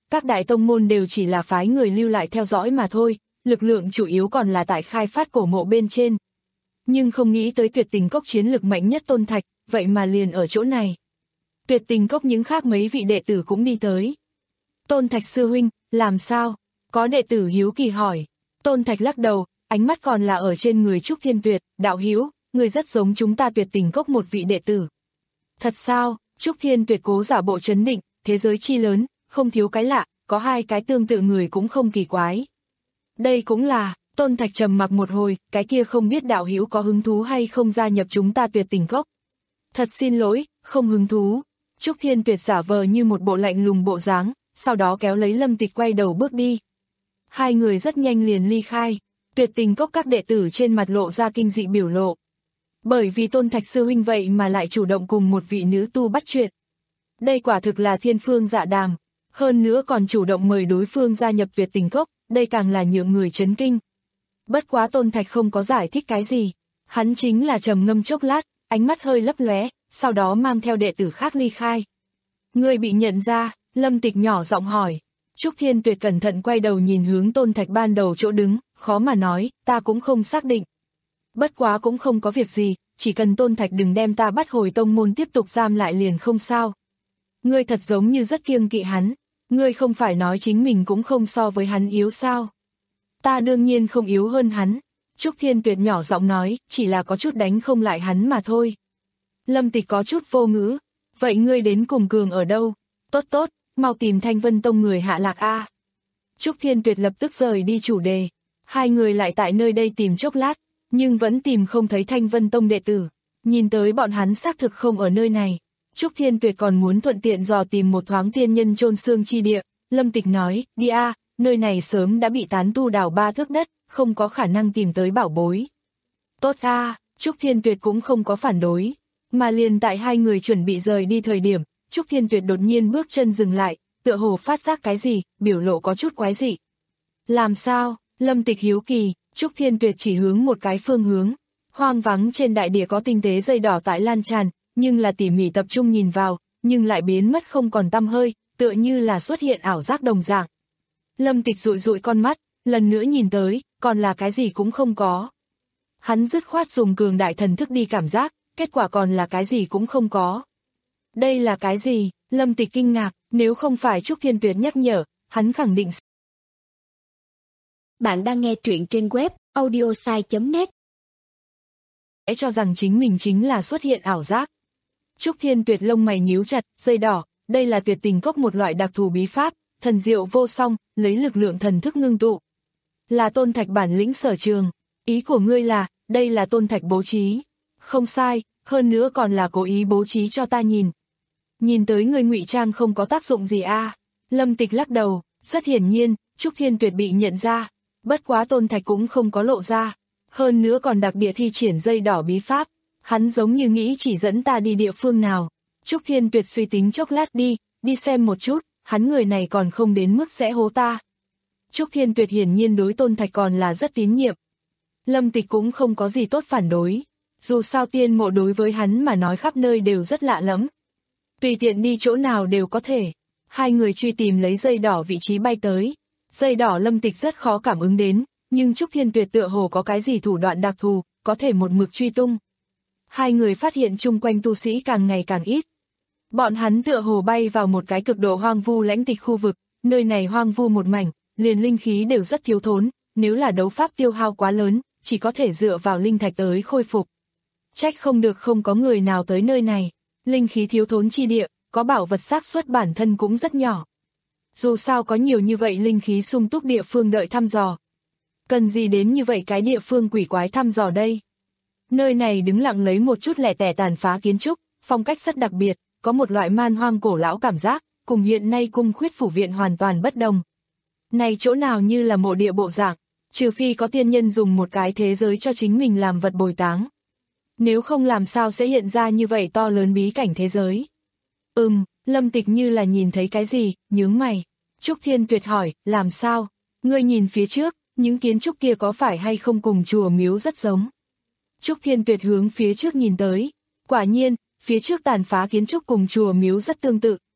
các đại tông môn đều chỉ là phái người lưu lại theo dõi mà thôi, lực lượng chủ yếu còn là tại khai phát cổ mộ bên trên. Nhưng không nghĩ tới tuyệt tình cốc chiến lực mạnh nhất Tôn Thạch, vậy mà liền ở chỗ này. Tuyệt tình cốc những khác mấy vị đệ tử cũng đi tới. Tôn Thạch sư huynh, làm sao? Có đệ tử hiếu kỳ hỏi. Tôn Thạch lắc đầu, ánh mắt còn là ở trên người Trúc Thiên Tuyệt, đạo hiếu, người rất giống chúng ta tuyệt tình cốc một vị đệ tử. Thật sao? Trúc Thiên Tuyệt cố giả bộ trấn định, thế giới chi lớn, không thiếu cái lạ, có hai cái tương tự người cũng không kỳ quái. Đây cũng là, Tôn Thạch trầm mặc một hồi, cái kia không biết đạo hữu có hứng thú hay không gia nhập chúng ta tuyệt tình cốc. Thật xin lỗi, không hứng thú. Trúc Thiên Tuyệt giả vờ như một bộ lạnh lùng bộ dáng, sau đó kéo lấy Lâm Tịch quay đầu bước đi. Hai người rất nhanh liền ly khai, tuyệt tình cốc các đệ tử trên mặt lộ ra kinh dị biểu lộ. Bởi vì Tôn Thạch sư huynh vậy mà lại chủ động cùng một vị nữ tu bắt chuyện. Đây quả thực là thiên phương dạ đàm, hơn nữa còn chủ động mời đối phương gia nhập tuyệt tình cốc, đây càng là nhượng người chấn kinh. Bất quá Tôn Thạch không có giải thích cái gì, hắn chính là trầm ngâm chốc lát, ánh mắt hơi lấp lóe, sau đó mang theo đệ tử khác ly khai. Người bị nhận ra, Lâm Tịch nhỏ giọng hỏi. Trúc Thiên Tuyệt cẩn thận quay đầu nhìn hướng Tôn Thạch ban đầu chỗ đứng, khó mà nói, ta cũng không xác định. Bất quá cũng không có việc gì, chỉ cần Tôn Thạch đừng đem ta bắt hồi tông môn tiếp tục giam lại liền không sao. Ngươi thật giống như rất kiêng kỵ hắn, ngươi không phải nói chính mình cũng không so với hắn yếu sao. Ta đương nhiên không yếu hơn hắn, Trúc Thiên Tuyệt nhỏ giọng nói, chỉ là có chút đánh không lại hắn mà thôi. Lâm Tịch có chút vô ngữ, vậy ngươi đến cùng cường ở đâu? Tốt tốt, mau tìm Thanh Vân Tông người hạ lạc a. Trúc Thiên Tuyệt lập tức rời đi chủ đề, hai người lại tại nơi đây tìm chốc lát, nhưng vẫn tìm không thấy Thanh Vân Tông đệ tử, nhìn tới bọn hắn xác thực không ở nơi này. Trúc Thiên Tuyệt còn muốn thuận tiện dò tìm một thoáng thiên nhân chôn xương chi địa, Lâm Tịch nói, đi a, nơi này sớm đã bị tán tu đào ba thước đất, không có khả năng tìm tới bảo bối. Tốt a, Trúc Thiên Tuyệt cũng không có phản đối, mà liền tại hai người chuẩn bị rời đi thời điểm, Trúc Thiên Tuyệt đột nhiên bước chân dừng lại, tựa hồ phát giác cái gì, biểu lộ có chút quái dị. Làm sao? Lâm Tịch hiếu kỳ, Trúc Thiên Tuyệt chỉ hướng một cái phương hướng, hoang vắng trên đại địa có tinh tế dây đỏ tại lan tràn, nhưng là tỉ mỉ tập trung nhìn vào, nhưng lại biến mất không còn tăm hơi, tựa như là xuất hiện ảo giác đồng dạng. Lâm Tịch dụi dụi con mắt, lần nữa nhìn tới, còn là cái gì cũng không có. Hắn dứt khoát dùng cường đại thần thức đi cảm giác, kết quả còn là cái gì cũng không có. Đây là cái gì? Lâm Tịch kinh ngạc, nếu không phải Trúc Thiên Tuyệt nhắc nhở, hắn khẳng định. Bạn đang nghe truyện trên web audiosai chấm net. Hãy cho rằng chính mình chính là xuất hiện ảo giác. Trúc Thiên Tuyệt lông mày nhíu chặt, dây đỏ, đây là tuyệt tình cốc một loại đặc thù bí pháp, thần diệu vô song, lấy lực lượng thần thức ngưng tụ. Là Tôn Thạch bản lĩnh sở trường, ý của ngươi là, đây là Tôn Thạch bố trí. Không sai, hơn nữa còn là cố ý bố trí cho ta nhìn. Nhìn tới người ngụy trang không có tác dụng gì a. À. Lâm Tịch lắc đầu, rất hiển nhiên, Trúc Thiên Tuyệt bị nhận ra, bất quá Tôn Thạch cũng không có lộ ra, hơn nữa còn đặc địa thi triển dây đỏ bí pháp, hắn giống như nghĩ chỉ dẫn ta đi địa phương nào. Trúc Thiên Tuyệt suy tính chốc lát đi, đi xem một chút, hắn người này còn không đến mức sẽ hố ta. Trúc Thiên Tuyệt hiển nhiên đối Tôn Thạch còn là rất tín nhiệm. Lâm Tịch cũng không có gì tốt phản đối, dù sao tiên mộ đối với hắn mà nói khắp nơi đều rất lạ lắm. Tùy tiện đi chỗ nào đều có thể. Hai người truy tìm lấy dây đỏ vị trí bay tới. Dây đỏ Lâm Tịch rất khó cảm ứng đến, nhưng Trúc Thiên Tuyệt tựa hồ có cái gì thủ đoạn đặc thù, có thể một mực truy tung. Hai người phát hiện chung quanh tu sĩ càng ngày càng ít. Bọn hắn tựa hồ bay vào một cái cực độ hoang vu lãnh tịch khu vực, nơi này hoang vu một mảnh, liền linh khí đều rất thiếu thốn, nếu là đấu pháp tiêu hao quá lớn, chỉ có thể dựa vào linh thạch tới khôi phục. Trách không được không có người nào tới nơi này, linh khí thiếu thốn chi địa, có bảo vật xác suất bản thân cũng rất nhỏ. Dù sao có nhiều như vậy linh khí sung túc địa phương đợi thăm dò. Cần gì đến như vậy cái địa phương quỷ quái thăm dò đây? Nơi này đứng lặng lấy một chút lẻ tẻ tàn phá kiến trúc, phong cách rất đặc biệt, có một loại man hoang cổ lão cảm giác, cùng hiện nay cung khuyết phủ viện hoàn toàn bất đồng. Này chỗ nào như là mộ địa bộ dạng, trừ phi có tiên nhân dùng một cái thế giới cho chính mình làm vật bồi táng. Nếu không làm sao sẽ hiện ra như vậy to lớn bí cảnh thế giới. Ừm, Lâm Tịch như là nhìn thấy cái gì, nhướng mày. Trúc Thiên Tuyệt hỏi, làm sao? Ngươi nhìn phía trước, những kiến trúc kia có phải hay không cùng chùa miếu rất giống? Trúc Thiên Tuyệt hướng phía trước nhìn tới. Quả nhiên, phía trước tàn phá kiến trúc cùng chùa miếu rất tương tự,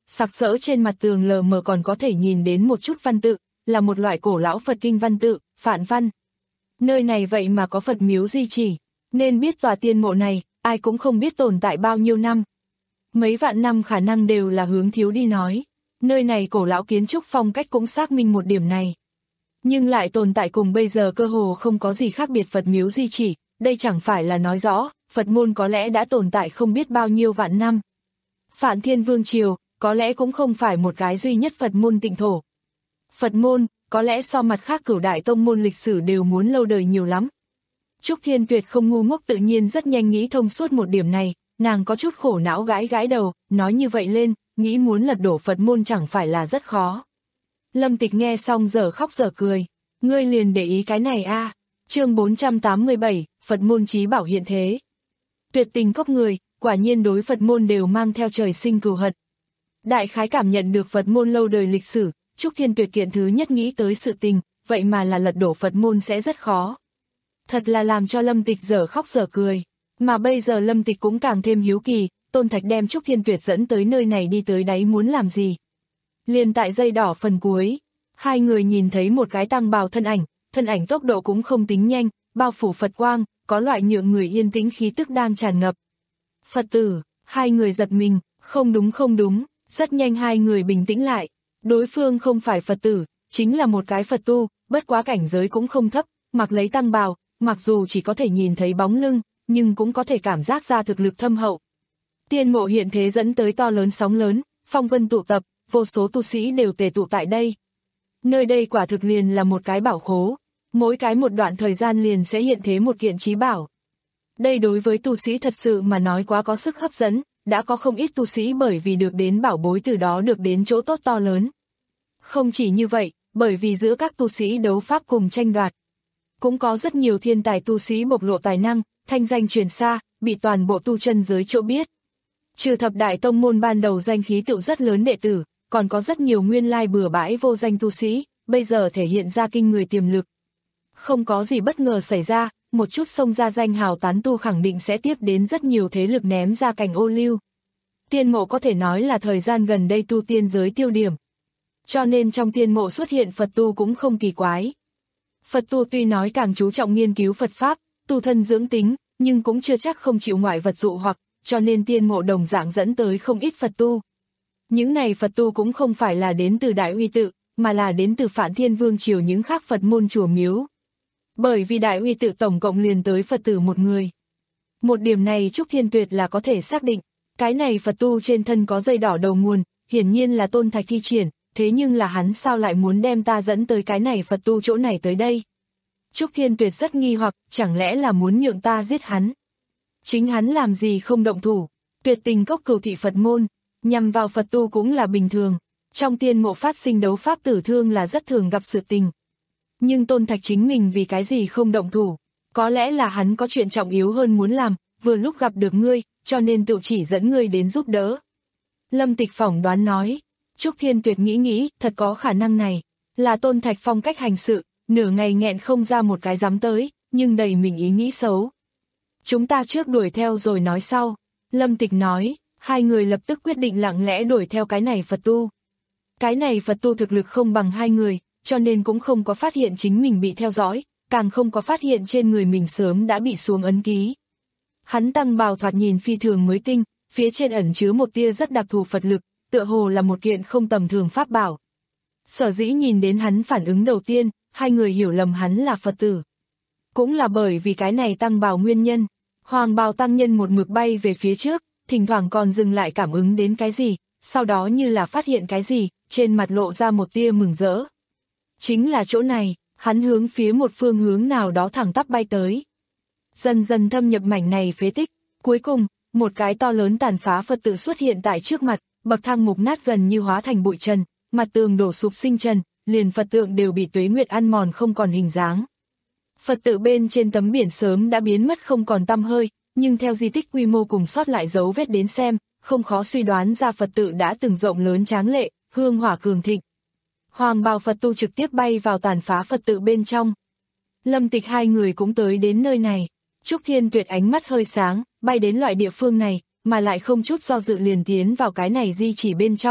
sặc sỡ trên mặt tường lờ mờ còn có thể nhìn đến một chút văn tự, là một loại cổ lão Phật kinh văn tự, phạn văn. Nơi này vậy mà có Phật miếu di chỉ, nên biết tòa tiên mộ này, ai cũng không biết tồn tại bao nhiêu năm. Mấy vạn năm khả năng đều là hướng thiếu đi nói. Nơi này cổ lão kiến trúc phong cách cũng xác minh một điểm này. Nhưng lại tồn tại cùng bây giờ cơ hồ không có gì khác biệt Phật miếu di chỉ, đây chẳng phải là nói rõ, Phật môn có lẽ đã tồn tại không biết bao nhiêu vạn năm. Phạn Thiên Vương Triều, có lẽ cũng không phải một cái duy nhất Phật môn tịnh thổ. Phật môn, có lẽ so mặt khác cửu đại tông môn lịch sử đều muốn lâu đời nhiều lắm. Trúc Thiên Tuyệt không ngu ngốc tự nhiên rất nhanh nghĩ thông suốt một điểm này, nàng có chút khổ não gãi gãi đầu, nói như vậy lên, nghĩ muốn lật đổ Phật môn chẳng phải là rất khó. Lâm Tịch nghe xong giờ khóc giờ cười, ngươi liền để ý cái này a. À. Chương bốn trăm tám mươi bảy, Phật môn chí bảo hiện thế. Tuyệt tình cốc người, quả nhiên đối Phật môn đều mang theo trời sinh cừu hận. Đại khái cảm nhận được Phật môn lâu đời lịch sử, Trúc Thiên Tuyệt kiện thứ nhất nghĩ tới sự tình, vậy mà là lật đổ Phật môn sẽ rất khó. Thật là làm cho Lâm Tịch dở khóc dở cười, mà bây giờ Lâm Tịch cũng càng thêm hiếu kỳ, Tôn Thạch đem Trúc Thiên Tuyệt dẫn tới nơi này đi tới đấy muốn làm gì. Liền tại dây đỏ phần cuối, hai người nhìn thấy một cái tăng bào thân ảnh, thân ảnh tốc độ cũng không tính nhanh, bao phủ Phật quang, có loại nhượng người yên tĩnh khí tức đang tràn ngập. Phật tử, hai người giật mình, không đúng không đúng, rất nhanh hai người bình tĩnh lại, đối phương không phải Phật tử, chính là một cái Phật tu, bất quá cảnh giới cũng không thấp, mặc lấy tăng bào, mặc dù chỉ có thể nhìn thấy bóng lưng, nhưng cũng có thể cảm giác ra thực lực thâm hậu. Tiên mộ hiện thế dẫn tới to lớn sóng lớn, phong vân tụ tập, vô số tu sĩ đều tề tụ tại đây. Nơi đây quả thực liền là một cái bảo khố, mỗi cái một đoạn thời gian liền sẽ hiện thế một kiện chí bảo. Đây đối với tu sĩ thật sự mà nói quá có sức hấp dẫn, đã có không ít tu sĩ bởi vì được đến bảo bối từ đó được đến chỗ tốt to lớn. Không chỉ như vậy, bởi vì giữa các tu sĩ đấu pháp cùng tranh đoạt, cũng có rất nhiều thiên tài tu sĩ bộc lộ tài năng, thanh danh truyền xa, bị toàn bộ tu chân giới chỗ biết. Trừ thập đại tông môn ban đầu danh khí tựu rất lớn đệ tử, còn có rất nhiều nguyên lai bừa bãi vô danh tu sĩ, bây giờ thể hiện ra kinh người tiềm lực. Không có gì bất ngờ xảy ra, một chút xông ra danh hào tán tu khẳng định sẽ tiếp đến rất nhiều thế lực ném ra cảnh ô liu. Tiên mộ có thể nói là thời gian gần đây tu tiên giới tiêu điểm. Cho nên trong tiên mộ xuất hiện Phật tu cũng không kỳ quái. Phật tu tuy nói càng chú trọng nghiên cứu Phật Pháp, tu thân dưỡng tính, nhưng cũng chưa chắc không chịu ngoại vật dụ hoặc, cho nên tiên mộ đồng dạng dẫn tới không ít Phật tu. Những này Phật tu cũng không phải là đến từ Đại Uy Tự, mà là đến từ Phạn Thiên Vương Triều những khác Phật môn chùa miếu. Bởi vì Đại Uy Tự tổng cộng liền tới Phật tử một người. Một điểm này Trúc Thiên Tuyệt là có thể xác định, cái này Phật tu trên thân có dây đỏ đầu nguồn, hiển nhiên là Tôn Thạch thi triển, thế nhưng là hắn sao lại muốn đem ta dẫn tới cái này Phật tu chỗ này tới đây? Trúc Thiên Tuyệt rất nghi hoặc, chẳng lẽ là muốn nhượng ta giết hắn? Chính hắn làm gì không động thủ? Tuyệt tình cốc cửu thị Phật môn, nhằm vào Phật tu cũng là bình thường. Trong tiên mộ phát sinh đấu pháp tử thương là rất thường gặp sự tình. Nhưng Tôn Thạch chính mình vì cái gì không động thủ? Có lẽ là hắn có chuyện trọng yếu hơn muốn làm, vừa lúc gặp được ngươi, cho nên tự chỉ dẫn ngươi đến giúp đỡ. Lâm Tịch phỏng đoán nói. Trúc Thiên Tuyệt nghĩ nghĩ, thật có khả năng này. Là Tôn Thạch phong cách hành sự, nửa ngày nghẹn không ra một cái dám tới, nhưng đầy mình ý nghĩ xấu. Chúng ta trước đuổi theo rồi nói sau. Lâm Tịch nói, hai người lập tức quyết định lặng lẽ đuổi theo cái này Phật tu. Cái này Phật tu thực lực không bằng hai người, cho nên cũng không có phát hiện chính mình bị theo dõi, càng không có phát hiện trên người mình sớm đã bị xuống ấn ký. Hắn tăng bào thoạt nhìn phi thường mới tinh, phía trên ẩn chứa một tia rất đặc thù Phật lực, tựa hồ là một kiện không tầm thường pháp bảo. Sở dĩ nhìn đến hắn phản ứng đầu tiên, hai người hiểu lầm hắn là Phật tử. Cũng là bởi vì cái này tăng bào nguyên nhân, hoàng bào tăng nhân một mực bay về phía trước, thỉnh thoảng còn dừng lại cảm ứng đến cái gì, sau đó như là phát hiện cái gì, trên mặt lộ ra một tia mừng rỡ. Chính là chỗ này, hắn hướng phía một phương hướng nào đó thẳng tắp bay tới. Dần dần thâm nhập mảnh này phế tích, cuối cùng, một cái to lớn tàn phá Phật tự xuất hiện tại trước mặt, bậc thang mục nát gần như hóa thành bụi trần, mặt tường đổ sụp sinh trần, liền Phật tượng đều bị tuế nguyệt ăn mòn không còn hình dáng. Phật tự bên trên tấm biển sớm đã biến mất không còn tăm hơi, nhưng theo di tích quy mô cùng sót lại dấu vết đến xem, không khó suy đoán ra Phật tự đã từng rộng lớn tráng lệ, hương hỏa cường thịnh. Hoàng bào Phật tu trực tiếp bay vào tàn phá Phật tự bên trong. Lâm Tịch hai người cũng tới đến nơi này. Trúc Thiên Tuyệt ánh mắt hơi sáng, bay đến loại địa phương này, mà lại không chút do dự liền tiến vào cái này di chỉ bên trong,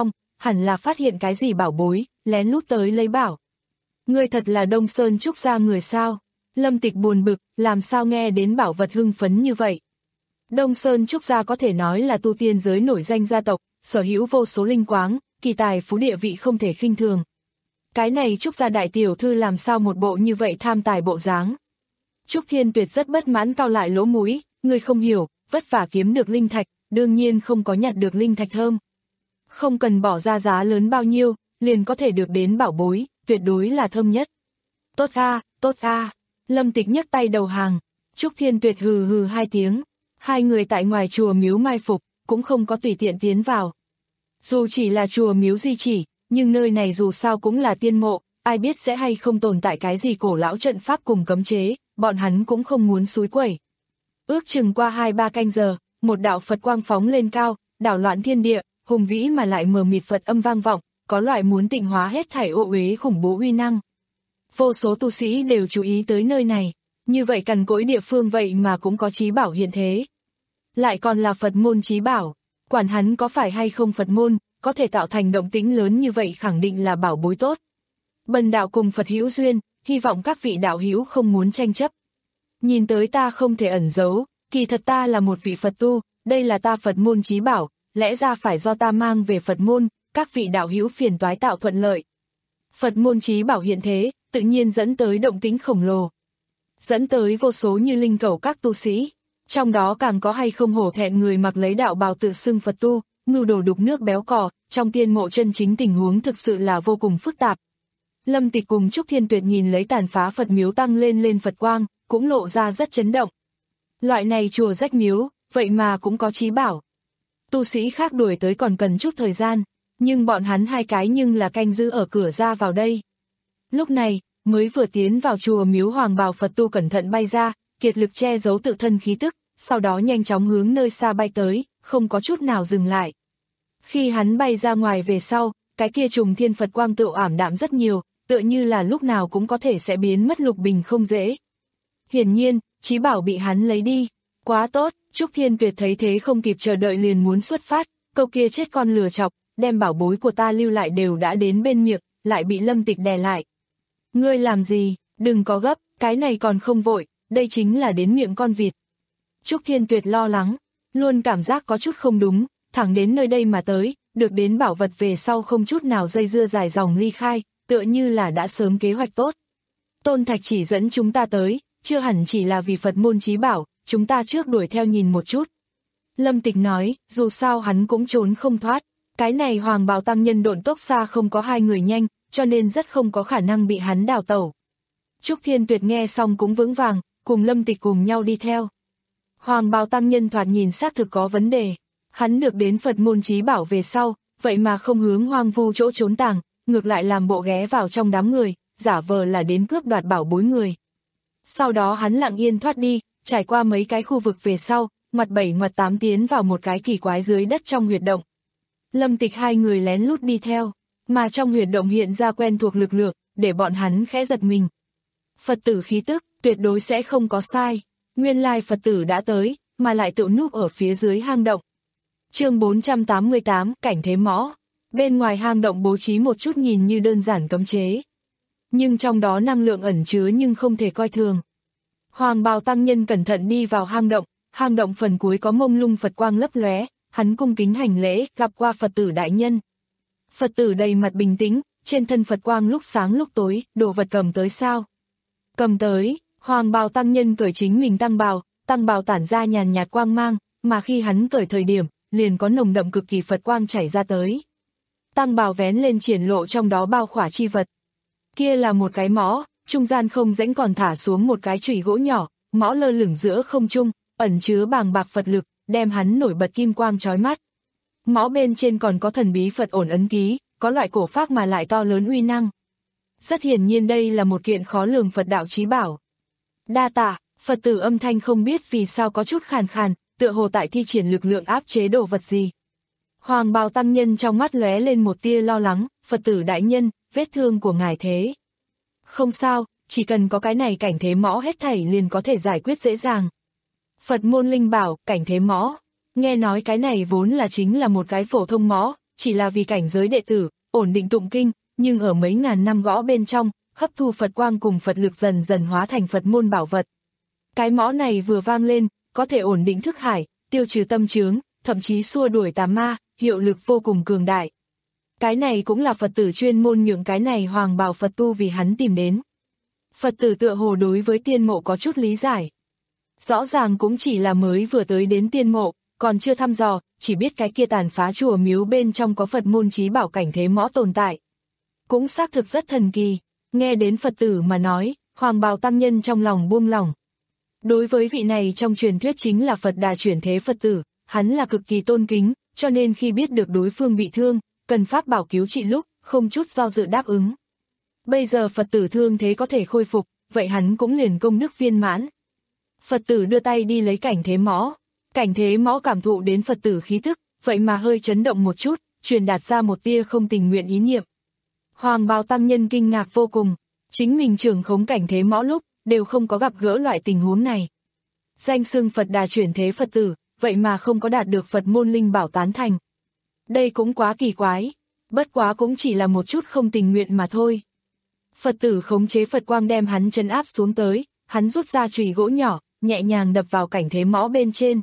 hẳn là phát hiện cái gì bảo bối, lén lút tới lấy bảo. Ngươi thật là Đông Sơn Trúc gia người sao? Lâm Tịch buồn bực, làm sao nghe đến bảo vật hưng phấn như vậy? Đông Sơn Trúc gia có thể nói là tu tiên giới nổi danh gia tộc, sở hữu vô số linh quáng, kỳ tài phú địa vị không thể khinh thường. Cái này Trúc gia đại tiểu thư làm sao một bộ như vậy tham tài bộ dáng? Trúc Thiên Tuyệt rất bất mãn cau lại lỗ mũi, ngươi không hiểu, vất vả kiếm được linh thạch, đương nhiên không có nhặt được linh thạch thơm. Không cần bỏ ra giá lớn bao nhiêu, liền có thể được đến bảo bối, tuyệt đối là thơm nhất. Tốt a, tốt a. Lâm Tịch nhấc tay đầu hàng. Trúc Thiên Tuyệt hừ hừ hai tiếng. Hai người tại ngoài chùa miếu mai phục, cũng không có tùy tiện tiến vào. Dù chỉ là chùa miếu di chỉ, nhưng nơi này dù sao cũng là tiên mộ, ai biết sẽ hay không tồn tại cái gì cổ lão trận pháp cùng cấm chế, bọn hắn cũng không muốn xúi quẩy. Ước chừng qua hai ba canh giờ, một đạo Phật quang phóng lên cao, đảo loạn thiên địa, hùng vĩ mà lại mờ mịt Phật âm vang vọng, có loại muốn tịnh hóa hết thảy ô uế khủng bố uy năng. Vô số tu sĩ đều chú ý tới nơi này, như vậy cằn cỗi địa phương vậy mà cũng có chí bảo hiện thế. Lại còn là Phật môn chí bảo, quản hắn có phải hay không Phật môn, có thể tạo thành động tĩnh lớn như vậy khẳng định là bảo bối tốt. Bần đạo cùng Phật hữu duyên, hy vọng các vị đạo hữu không muốn tranh chấp. Nhìn tới ta không thể ẩn giấu, kỳ thật ta là một vị Phật tu, đây là ta Phật môn chí bảo, lẽ ra phải do ta mang về Phật môn, các vị đạo hữu phiền toái tạo thuận lợi. Phật môn chí bảo hiện thế, tự nhiên dẫn tới động tĩnh khổng lồ. Dẫn tới vô số như linh cẩu các tu sĩ, trong đó càng có hay không hổ thẹn người mặc lấy đạo bào tự xưng Phật tu, mưu đồ đục nước béo cò, trong tiên mộ chân chính tình huống thực sự là vô cùng phức tạp. Lâm Tịch cùng Trúc Thiên Tuyệt nhìn lấy tàn phá Phật miếu tăng lên lên Phật quang, cũng lộ ra rất chấn động. Loại này chùa rách miếu, vậy mà cũng có chí bảo. Tu sĩ khác đuổi tới còn cần chút thời gian, nhưng bọn hắn hai cái nhưng là canh giữ ở cửa ra vào đây. Lúc này, mới vừa tiến vào chùa miếu hoàng bào Phật tu cẩn thận bay ra, kiệt lực che giấu tự thân khí tức, sau đó nhanh chóng hướng nơi xa bay tới, không có chút nào dừng lại. Khi hắn bay ra ngoài về sau, cái kia trùng thiên Phật quang tựu ảm đạm rất nhiều, tựa như là lúc nào cũng có thể sẽ biến mất lục bình không dễ. Hiển nhiên, chí bảo bị hắn lấy đi. Quá tốt, Trúc Thiên Tuyệt thấy thế không kịp chờ đợi liền muốn xuất phát, câu kia chết con lừa chọc, đem bảo bối của ta lưu lại đều đã đến bên miệng, lại bị Lâm Tịch đè lại. Ngươi làm gì, đừng có gấp, cái này còn không vội, đây chính là đến miệng con vịt. Trúc Thiên Tuyệt lo lắng, luôn cảm giác có chút không đúng, thẳng đến nơi đây mà tới, được đến bảo vật về sau không chút nào dây dưa dài dòng ly khai, tựa như là đã sớm kế hoạch tốt. Tôn Thạch chỉ dẫn chúng ta tới, chưa hẳn chỉ là vì Phật môn chí bảo, chúng ta trước đuổi theo nhìn một chút. Lâm Tịch nói, dù sao hắn cũng trốn không thoát, cái này hoàng bào tăng nhân độn tốc xa không có hai người nhanh, cho nên rất không có khả năng bị hắn đào tẩu. Trúc Thiên Tuyệt nghe xong cũng vững vàng, cùng Lâm Tịch cùng nhau đi theo. Hoàng bào tăng nhân thoạt nhìn xác thực có vấn đề, hắn được đến Phật môn chí bảo về sau, vậy mà không hướng hoang vu chỗ trốn tàng, ngược lại làm bộ ghé vào trong đám người, giả vờ là đến cướp đoạt bảo bối người. Sau đó hắn lặng yên thoát đi, trải qua mấy cái khu vực về sau, ngoặt bảy ngoặt tám tiến vào một cái kỳ quái dưới đất trong huyệt động. Lâm Tịch hai người lén lút đi theo, mà trong huyệt động hiện ra quen thuộc lực lượng, để bọn hắn khẽ giật mình. Phật tử khí tức, tuyệt đối sẽ không có sai. Nguyên lai Phật tử đã tới, mà lại tự núp ở phía dưới hang động. Chương bốn trăm tám mươi tám, cảnh thế mõ. Bên ngoài hang động bố trí một chút nhìn như đơn giản cấm chế. Nhưng trong đó năng lượng ẩn chứa nhưng không thể coi thường. Hoàng bào tăng nhân cẩn thận đi vào hang động, hang động phần cuối có mông lung Phật quang lấp lóe, hắn cung kính hành lễ, gặp qua Phật tử đại nhân. Phật tử đầy mặt bình tĩnh, trên thân Phật quang lúc sáng lúc tối, đồ vật cầm tới sao? Cầm tới, hoàng bào tăng nhân cởi chính mình tăng bào, tăng bào tản ra nhàn nhạt quang mang, mà khi hắn cởi thời điểm, liền có nồng đậm cực kỳ Phật quang chảy ra tới. Tăng bào vén lên triển lộ trong đó bao khỏa chi vật. Kia là một cái mõ, trung gian không rãnh còn thả xuống một cái chùy gỗ nhỏ, mõ lơ lửng giữa không trung, ẩn chứa bàng bạc Phật lực, đem hắn nổi bật kim quang chói mắt. Mõ bên trên còn có thần bí Phật ổn ấn ký, có loại cổ phác mà lại to lớn uy năng. Rất hiển nhiên đây là một kiện khó lường Phật đạo chí bảo. Đa tạ, Phật tử âm thanh không biết vì sao có chút khàn khàn, tựa hồ tại thi triển lực lượng áp chế đồ vật gì. Hoàng bào tăng nhân trong mắt lóe lên một tia lo lắng, Phật tử đại nhân, vết thương của ngài thế. Không sao, chỉ cần có cái này cảnh thế mõ hết thảy liền có thể giải quyết dễ dàng. Phật môn linh bảo, cảnh thế mõ. Nghe nói cái này vốn là chính là một cái phổ thông mõ, chỉ là vì cảnh giới đệ tử, ổn định tụng kinh, nhưng ở mấy ngàn năm gõ bên trong, hấp thu Phật quang cùng Phật lực dần dần hóa thành Phật môn bảo vật. Cái mõ này vừa vang lên, có thể ổn định thức hải, tiêu trừ tâm chướng, thậm chí xua đuổi tà ma, hiệu lực vô cùng cường đại. Cái này cũng là Phật tử chuyên môn nhượng cái này hoàng bào Phật tu vì hắn tìm đến. Phật tử tựa hồ đối với tiên mộ có chút lý giải. Rõ ràng cũng chỉ là mới vừa tới đến tiên mộ, còn chưa thăm dò, chỉ biết cái kia tàn phá chùa miếu bên trong có Phật môn chí bảo cảnh thế mõ tồn tại. Cũng xác thực rất thần kỳ, nghe đến Phật tử mà nói, hoàng bào tăng nhân trong lòng buông lỏng. Đối với vị này trong truyền thuyết chính là Phật Đà chuyển thế Phật tử, hắn là cực kỳ tôn kính, cho nên khi biết được đối phương bị thương, cần pháp bảo cứu trị lúc, không chút do dự đáp ứng. Bây giờ Phật tử thương thế có thể khôi phục, vậy hắn cũng liền công đức viên mãn. Phật tử đưa tay đi lấy cảnh thế mõ, cảnh thế mõ cảm thụ đến Phật tử khí thức, vậy mà hơi chấn động một chút, truyền đạt ra một tia không tình nguyện ý niệm. Hoàng bào tăng nhân kinh ngạc vô cùng, chính mình trưởng khống cảnh thế mõ lúc, đều không có gặp gỡ loại tình huống này. Danh xưng Phật Đà chuyển thế Phật tử, vậy mà không có đạt được Phật môn linh bảo tán thành. Đây cũng quá kỳ quái, bất quá cũng chỉ là một chút không tình nguyện mà thôi. Phật tử khống chế Phật quang đem hắn trấn áp xuống tới, hắn rút ra chùy gỗ nhỏ, nhẹ nhàng đập vào cảnh thế mõ bên trên.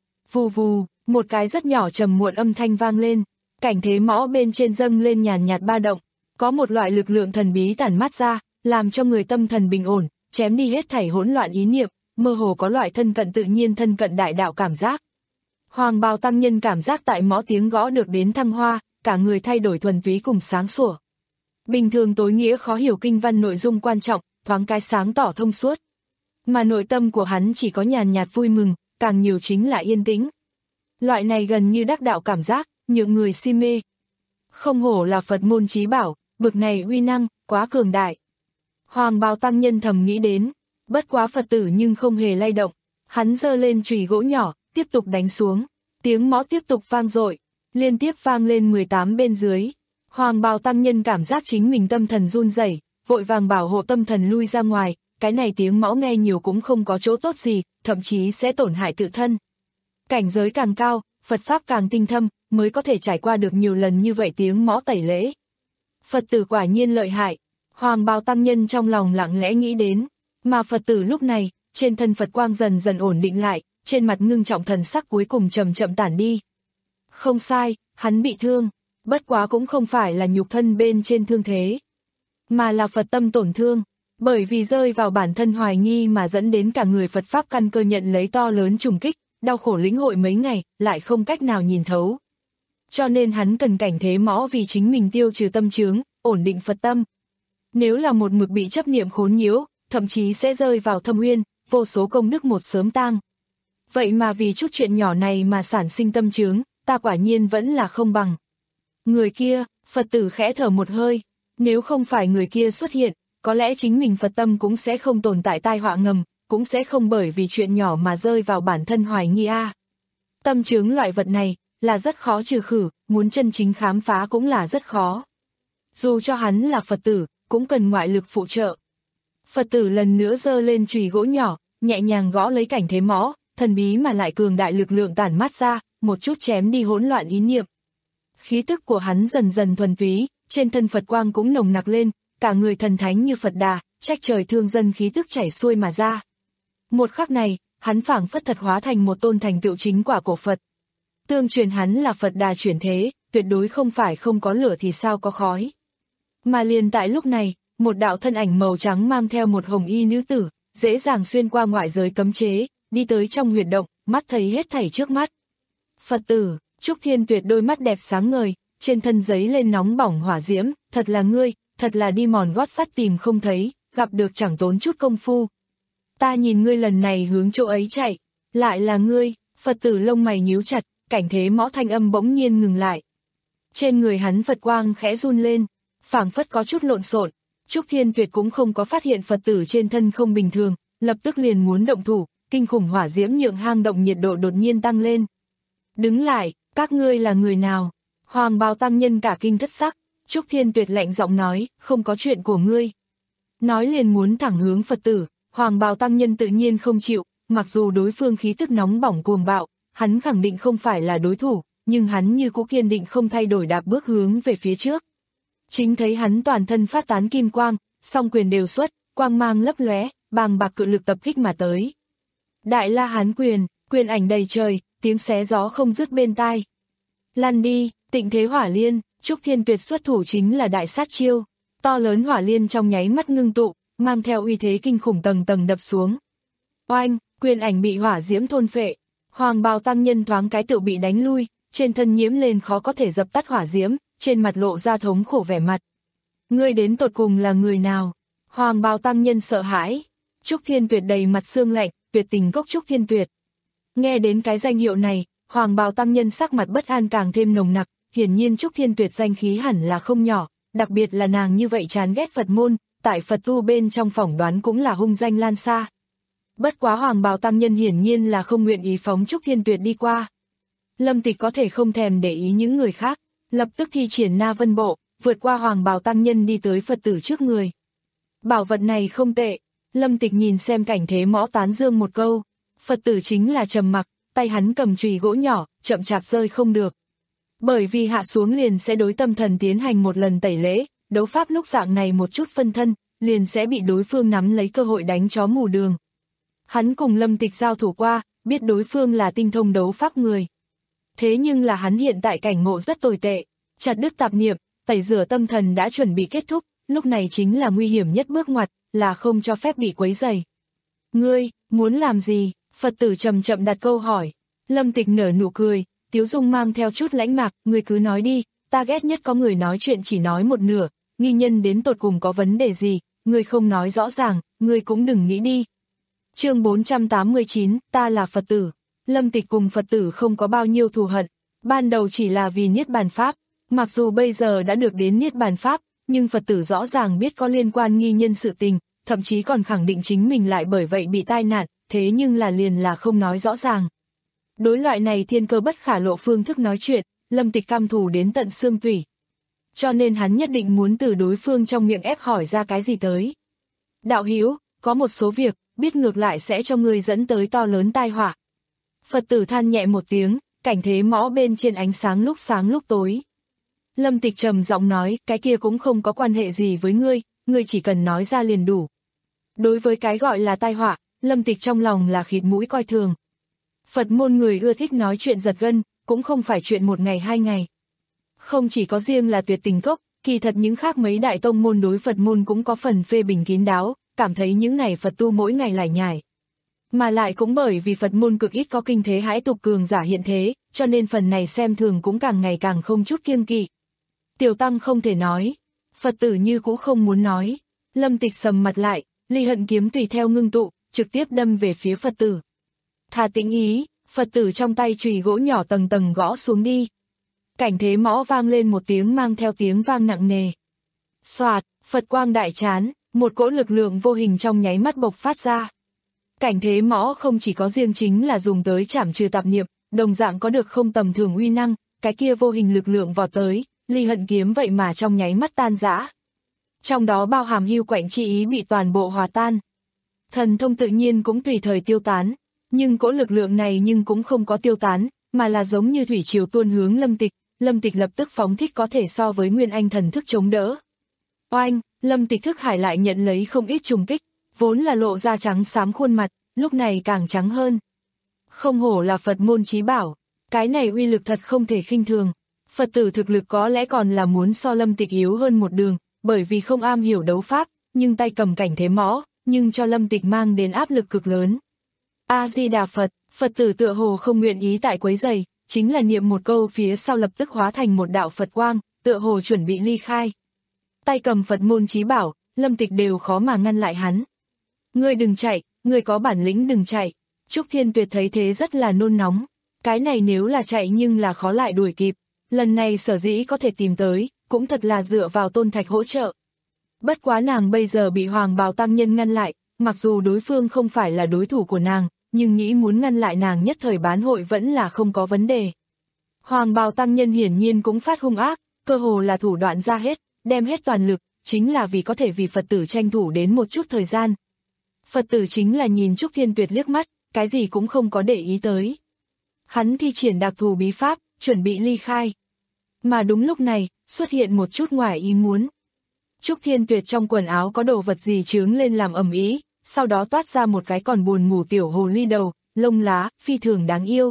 Vù vù, một cái rất nhỏ trầm muộn âm thanh vang lên, cảnh thế mõ bên trên dâng lên nhàn nhạt ba động, có một loại lực lượng thần bí tản mát ra, làm cho người tâm thần bình ổn, chém đi hết thảy hỗn loạn ý niệm, mơ hồ có loại thân cận tự nhiên thân cận đại đạo cảm giác. Hoàng bào tăng nhân cảm giác tại mõ tiếng gõ được đến thăng hoa, cả người thay đổi thuần túy cùng sáng sủa. Bình thường tối nghĩa khó hiểu kinh văn nội dung quan trọng, thoáng cái sáng tỏ thông suốt. Mà nội tâm của hắn chỉ có nhàn nhạt vui mừng, càng nhiều chính là yên tĩnh. Loại này gần như đắc đạo cảm giác, nhượng người si mê. Không hổ là Phật môn chí bảo, bực này uy năng, quá cường đại. Hoàng bào tăng nhân thầm nghĩ đến, bất quá Phật tử nhưng không hề lay động. Hắn giơ lên chùy gỗ nhỏ, tiếp tục đánh xuống. Tiếng mõ tiếp tục vang dội, liên tiếp vang lên mười tám bên dưới. Hoàng bào tăng nhân cảm giác chính mình tâm thần run rẩy, vội vàng bảo hộ tâm thần lui ra ngoài. Cái này tiếng mõ nghe nhiều cũng không có chỗ tốt gì, thậm chí sẽ tổn hại tự thân. Cảnh giới càng cao, Phật Pháp càng tinh thâm, mới có thể trải qua được nhiều lần như vậy tiếng mõ tẩy lễ. Phật tử quả nhiên lợi hại, hoàng bào tăng nhân trong lòng lặng lẽ nghĩ đến, mà Phật tử lúc này, trên thân Phật quang dần dần ổn định lại, trên mặt ngưng trọng thần sắc cuối cùng chậm chậm tản đi. Không sai, hắn bị thương, bất quá cũng không phải là nhục thân bên trên thương thế, mà là Phật tâm tổn thương. Bởi vì rơi vào bản thân hoài nghi mà dẫn đến cả người Phật Pháp căn cơ nhận lấy to lớn trùng kích, đau khổ lĩnh hội mấy ngày, lại không cách nào nhìn thấu. Cho nên hắn cần cảnh thế mõ vì chính mình tiêu trừ tâm chướng, ổn định Phật tâm. Nếu là một mực bị chấp niệm khốn nhiễu, thậm chí sẽ rơi vào thâm uyên, vô số công đức một sớm tang. Vậy mà vì chút chuyện nhỏ này mà sản sinh tâm chướng, ta quả nhiên vẫn là không bằng. Người kia, Phật tử khẽ thở một hơi, nếu không phải người kia xuất hiện, có lẽ chính mình Phật tâm cũng sẽ không tồn tại tai họa ngầm, cũng sẽ không bởi vì chuyện nhỏ mà rơi vào bản thân hoài nghi a. Tâm chướng loại vật này, là rất khó trừ khử, muốn chân chính khám phá cũng là rất khó. Dù cho hắn là Phật tử, cũng cần ngoại lực phụ trợ. Phật tử lần nữa giơ lên chùy gỗ nhỏ, nhẹ nhàng gõ lấy cảnh thế mõ, thần bí mà lại cường đại lực lượng tản mát ra, một chút chém đi hỗn loạn ý niệm. Khí tức của hắn dần dần thuần túy, trên thân Phật quang cũng nồng nặc lên, cả người thần thánh như Phật Đà, trách trời thương dân khí tức chảy xuôi mà ra. Một khắc này, hắn phảng phất thật hóa thành một tôn thành tựu chính quả của Phật. Tương truyền hắn là Phật Đà chuyển thế, tuyệt đối không phải không có lửa thì sao có khói. Mà liền tại lúc này, một đạo thân ảnh màu trắng mang theo một hồng y nữ tử, dễ dàng xuyên qua ngoại giới cấm chế, đi tới trong huyệt động, mắt thấy hết thảy trước mắt. Phật tử, Trúc Thiên Tuyệt đôi mắt đẹp sáng ngời, trên thân giấy lên nóng bỏng hỏa diễm, thật là ngươi, thật là đi mòn gót sắt tìm không thấy, gặp được chẳng tốn chút công phu. Ta nhìn ngươi lần này hướng chỗ ấy chạy, lại là ngươi, Phật tử lông mày nhíu chặt, cảnh thế mõ thanh âm bỗng nhiên ngừng lại. Trên người hắn Phật quang khẽ run lên, phảng phất có chút lộn xộn. Trúc Thiên Tuyệt cũng không có phát hiện Phật tử trên thân không bình thường, lập tức liền muốn động thủ, kinh khủng hỏa diễm nhượng hang động nhiệt độ đột nhiên tăng lên. Đứng lại, các ngươi là người nào? Hoàng bào tăng nhân cả kinh thất sắc, Trúc Thiên Tuyệt lạnh giọng nói, không có chuyện của ngươi. Nói liền muốn thẳng hướng Phật tử, Hoàng bào tăng nhân tự nhiên không chịu, mặc dù đối phương khí tức nóng bỏng cuồng bạo, hắn khẳng định không phải là đối thủ, nhưng hắn như cũ kiên định không thay đổi đạp bước hướng về phía trước. Chính thấy hắn toàn thân phát tán kim quang, song quyền đều xuất, quang mang lấp lóe, bàng bạc cự lực tập kích mà tới. Đại La Hán quyền, quyền ảnh đầy trời, tiếng xé gió không dứt bên tai. Lăn đi, Tịnh Thế Hỏa Liên, Trúc Thiên Tuyệt xuất thủ chính là đại sát chiêu. To lớn hỏa liên trong nháy mắt ngưng tụ, mang theo uy thế kinh khủng tầng tầng đập xuống. Oanh, quyền ảnh bị hỏa diễm thôn phệ. Hoàng bào tăng nhân thoáng cái tự bị đánh lui, trên thân nhiễm lên khó có thể dập tắt hỏa diễm, trên mặt lộ ra thống khổ vẻ mặt. Ngươi đến tột cùng là người nào? Hoàng bào tăng nhân sợ hãi. Trúc Thiên Tuyệt đầy mặt xương lạnh, tuyệt tình cốc Trúc Thiên Tuyệt. Nghe đến cái danh hiệu này, Hoàng bào tăng nhân sắc mặt bất an càng thêm nồng nặc, hiển nhiên Trúc Thiên Tuyệt danh khí hẳn là không nhỏ, đặc biệt là nàng như vậy chán ghét Phật môn, tại Phật tu bên trong phỏng đoán cũng là hung danh lan xa. Bất quá Hoàng bào tăng nhân hiển nhiên là không nguyện ý phóng Trúc Thiên Tuyệt đi qua. Lâm Tịch có thể không thèm để ý những người khác, lập tức thi triển Na Vân Bộ, vượt qua Hoàng bào tăng nhân đi tới Phật tử trước người. Bảo vật này không tệ. Lâm Tịch nhìn xem cảnh thế mõ tán dương một câu. Phật tử chính là trầm mặc, tay hắn cầm chùy gỗ nhỏ, chậm chạp rơi không được. Bởi vì hạ xuống liền sẽ đối tâm thần tiến hành một lần tẩy lễ, đấu pháp lúc dạng này một chút phân thân, liền sẽ bị đối phương nắm lấy cơ hội đánh chó mù đường. Hắn cùng Lâm Tịch giao thủ qua, biết đối phương là tinh thông đấu pháp người. Thế nhưng là hắn hiện tại cảnh ngộ rất tồi tệ, chặt đứt tạp niệm, tẩy rửa tâm thần đã chuẩn bị kết thúc, lúc này chính là nguy hiểm nhất bước ngoặt, là không cho phép bị quấy rầy. Ngươi, muốn làm gì? Phật tử chậm chậm đặt câu hỏi. Lâm Tịch nở nụ cười, tiếu dung mang theo chút lãnh mạc, ngươi cứ nói đi, ta ghét nhất có người nói chuyện chỉ nói một nửa, nghi nhân đến tột cùng có vấn đề gì, ngươi không nói rõ ràng, ngươi cũng đừng nghĩ đi. Chương bốn trăm tám mươi chín, ta là Phật tử. Lâm Tịch cùng Phật tử không có bao nhiêu thù hận, ban đầu chỉ là vì Niết Bàn Pháp, mặc dù bây giờ đã được đến Niết Bàn Pháp, nhưng Phật tử rõ ràng biết có liên quan nghi nhân sự tình, thậm chí còn khẳng định chính mình lại bởi vậy bị tai nạn, thế nhưng là liền là không nói rõ ràng. Đối loại này thiên cơ bất khả lộ phương thức nói chuyện, Lâm Tịch căm thù đến tận xương tủy. Cho nên hắn nhất định muốn từ đối phương trong miệng ép hỏi ra cái gì tới. Đạo hữu, có một số việc, biết ngược lại sẽ cho người dẫn tới to lớn tai họa. Phật tử than nhẹ một tiếng, cảnh thế mõ bên trên ánh sáng lúc sáng lúc tối. Lâm Tịch trầm giọng nói, cái kia cũng không có quan hệ gì với ngươi, ngươi chỉ cần nói ra liền đủ. Đối với cái gọi là tai họa, Lâm Tịch trong lòng là khịt mũi coi thường. Phật môn người ưa thích nói chuyện giật gân, cũng không phải chuyện một ngày hai ngày. Không chỉ có riêng là Tuyệt Tình Cốc, kỳ thật những khác mấy đại tông môn đối Phật môn cũng có phần phê bình kín đáo, cảm thấy những này Phật tu mỗi ngày lải nhải. Mà lại cũng bởi vì Phật môn cực ít có kinh thế hãi tục cường giả hiện thế, cho nên phần này xem thường cũng càng ngày càng không chút kiêng kỵ. Tiểu tăng không thể nói, Phật tử như cũ không muốn nói. Lâm Tịch sầm mặt lại, ly hận kiếm tùy theo ngưng tụ, trực tiếp đâm về phía Phật tử. Thà tĩnh ý, Phật tử trong tay chùy gỗ nhỏ tầng tầng gõ xuống đi. Cảnh thế mõ vang lên một tiếng mang theo tiếng vang nặng nề. Xoạt, Phật quang đại chán, một cỗ lực lượng vô hình trong nháy mắt bộc phát ra. Cảnh thế mõ không chỉ có riêng chính là dùng tới trảm trừ tạp niệm, đồng dạng có được không tầm thường uy năng, cái kia vô hình lực lượng vọt tới, ly hận kiếm vậy mà trong nháy mắt tan rã. Trong đó bao hàm hưu quạnh chi ý bị toàn bộ hòa tan. Thần thông tự nhiên cũng tùy thời tiêu tán, nhưng cỗ lực lượng này nhưng cũng không có tiêu tán, mà là giống như thủy triều tuôn hướng Lâm Tịch, Lâm Tịch lập tức phóng thích có thể so với Nguyên Anh thần thức chống đỡ. Oanh, Lâm Tịch thức hải lại nhận lấy không ít trùng kích, vốn là lộ ra trắng xám khuôn mặt, lúc này càng trắng hơn. Không hổ là Phật môn chí bảo, cái này uy lực thật không thể khinh thường. Phật tử thực lực có lẽ còn là muốn so Lâm Tịch yếu hơn một đường, bởi vì không am hiểu đấu pháp, nhưng tay cầm cảnh thế mõ, nhưng cho Lâm Tịch mang đến áp lực cực lớn. A-di-đà Phật, Phật tử tựa hồ không nguyện ý tại quấy giày, chính là niệm một câu phía sau lập tức hóa thành một đạo Phật quang, tựa hồ chuẩn bị ly khai. Tay cầm Phật môn chí bảo, Lâm Tịch đều khó mà ngăn lại hắn. Ngươi đừng chạy, ngươi có bản lĩnh đừng chạy. Trúc Thiên Tuyệt thấy thế rất là nôn nóng. Cái này nếu là chạy nhưng là khó lại đuổi kịp. Lần này sở dĩ có thể tìm tới, cũng thật là dựa vào Tôn Thạch hỗ trợ. Bất quá nàng bây giờ bị Hoàng bào tăng nhân ngăn lại, mặc dù đối phương không phải là đối thủ của nàng, nhưng nghĩ muốn ngăn lại nàng nhất thời bán hội vẫn là không có vấn đề. Hoàng bào tăng nhân hiển nhiên cũng phát hung ác, cơ hồ là thủ đoạn ra hết, đem hết toàn lực, chính là vì có thể vì Phật tử tranh thủ đến một chút thời gian. Phật tử chính là nhìn Trúc Thiên Tuyệt liếc mắt, cái gì cũng không có để ý tới. Hắn thi triển đặc thù bí pháp, chuẩn bị ly khai. Mà đúng lúc này, xuất hiện một chút ngoài ý muốn. Trúc Thiên Tuyệt trong quần áo có đồ vật gì chướng lên làm ầm ĩ, sau đó toát ra một cái còn buồn ngủ tiểu hồ ly đầu, lông lá, phi thường đáng yêu.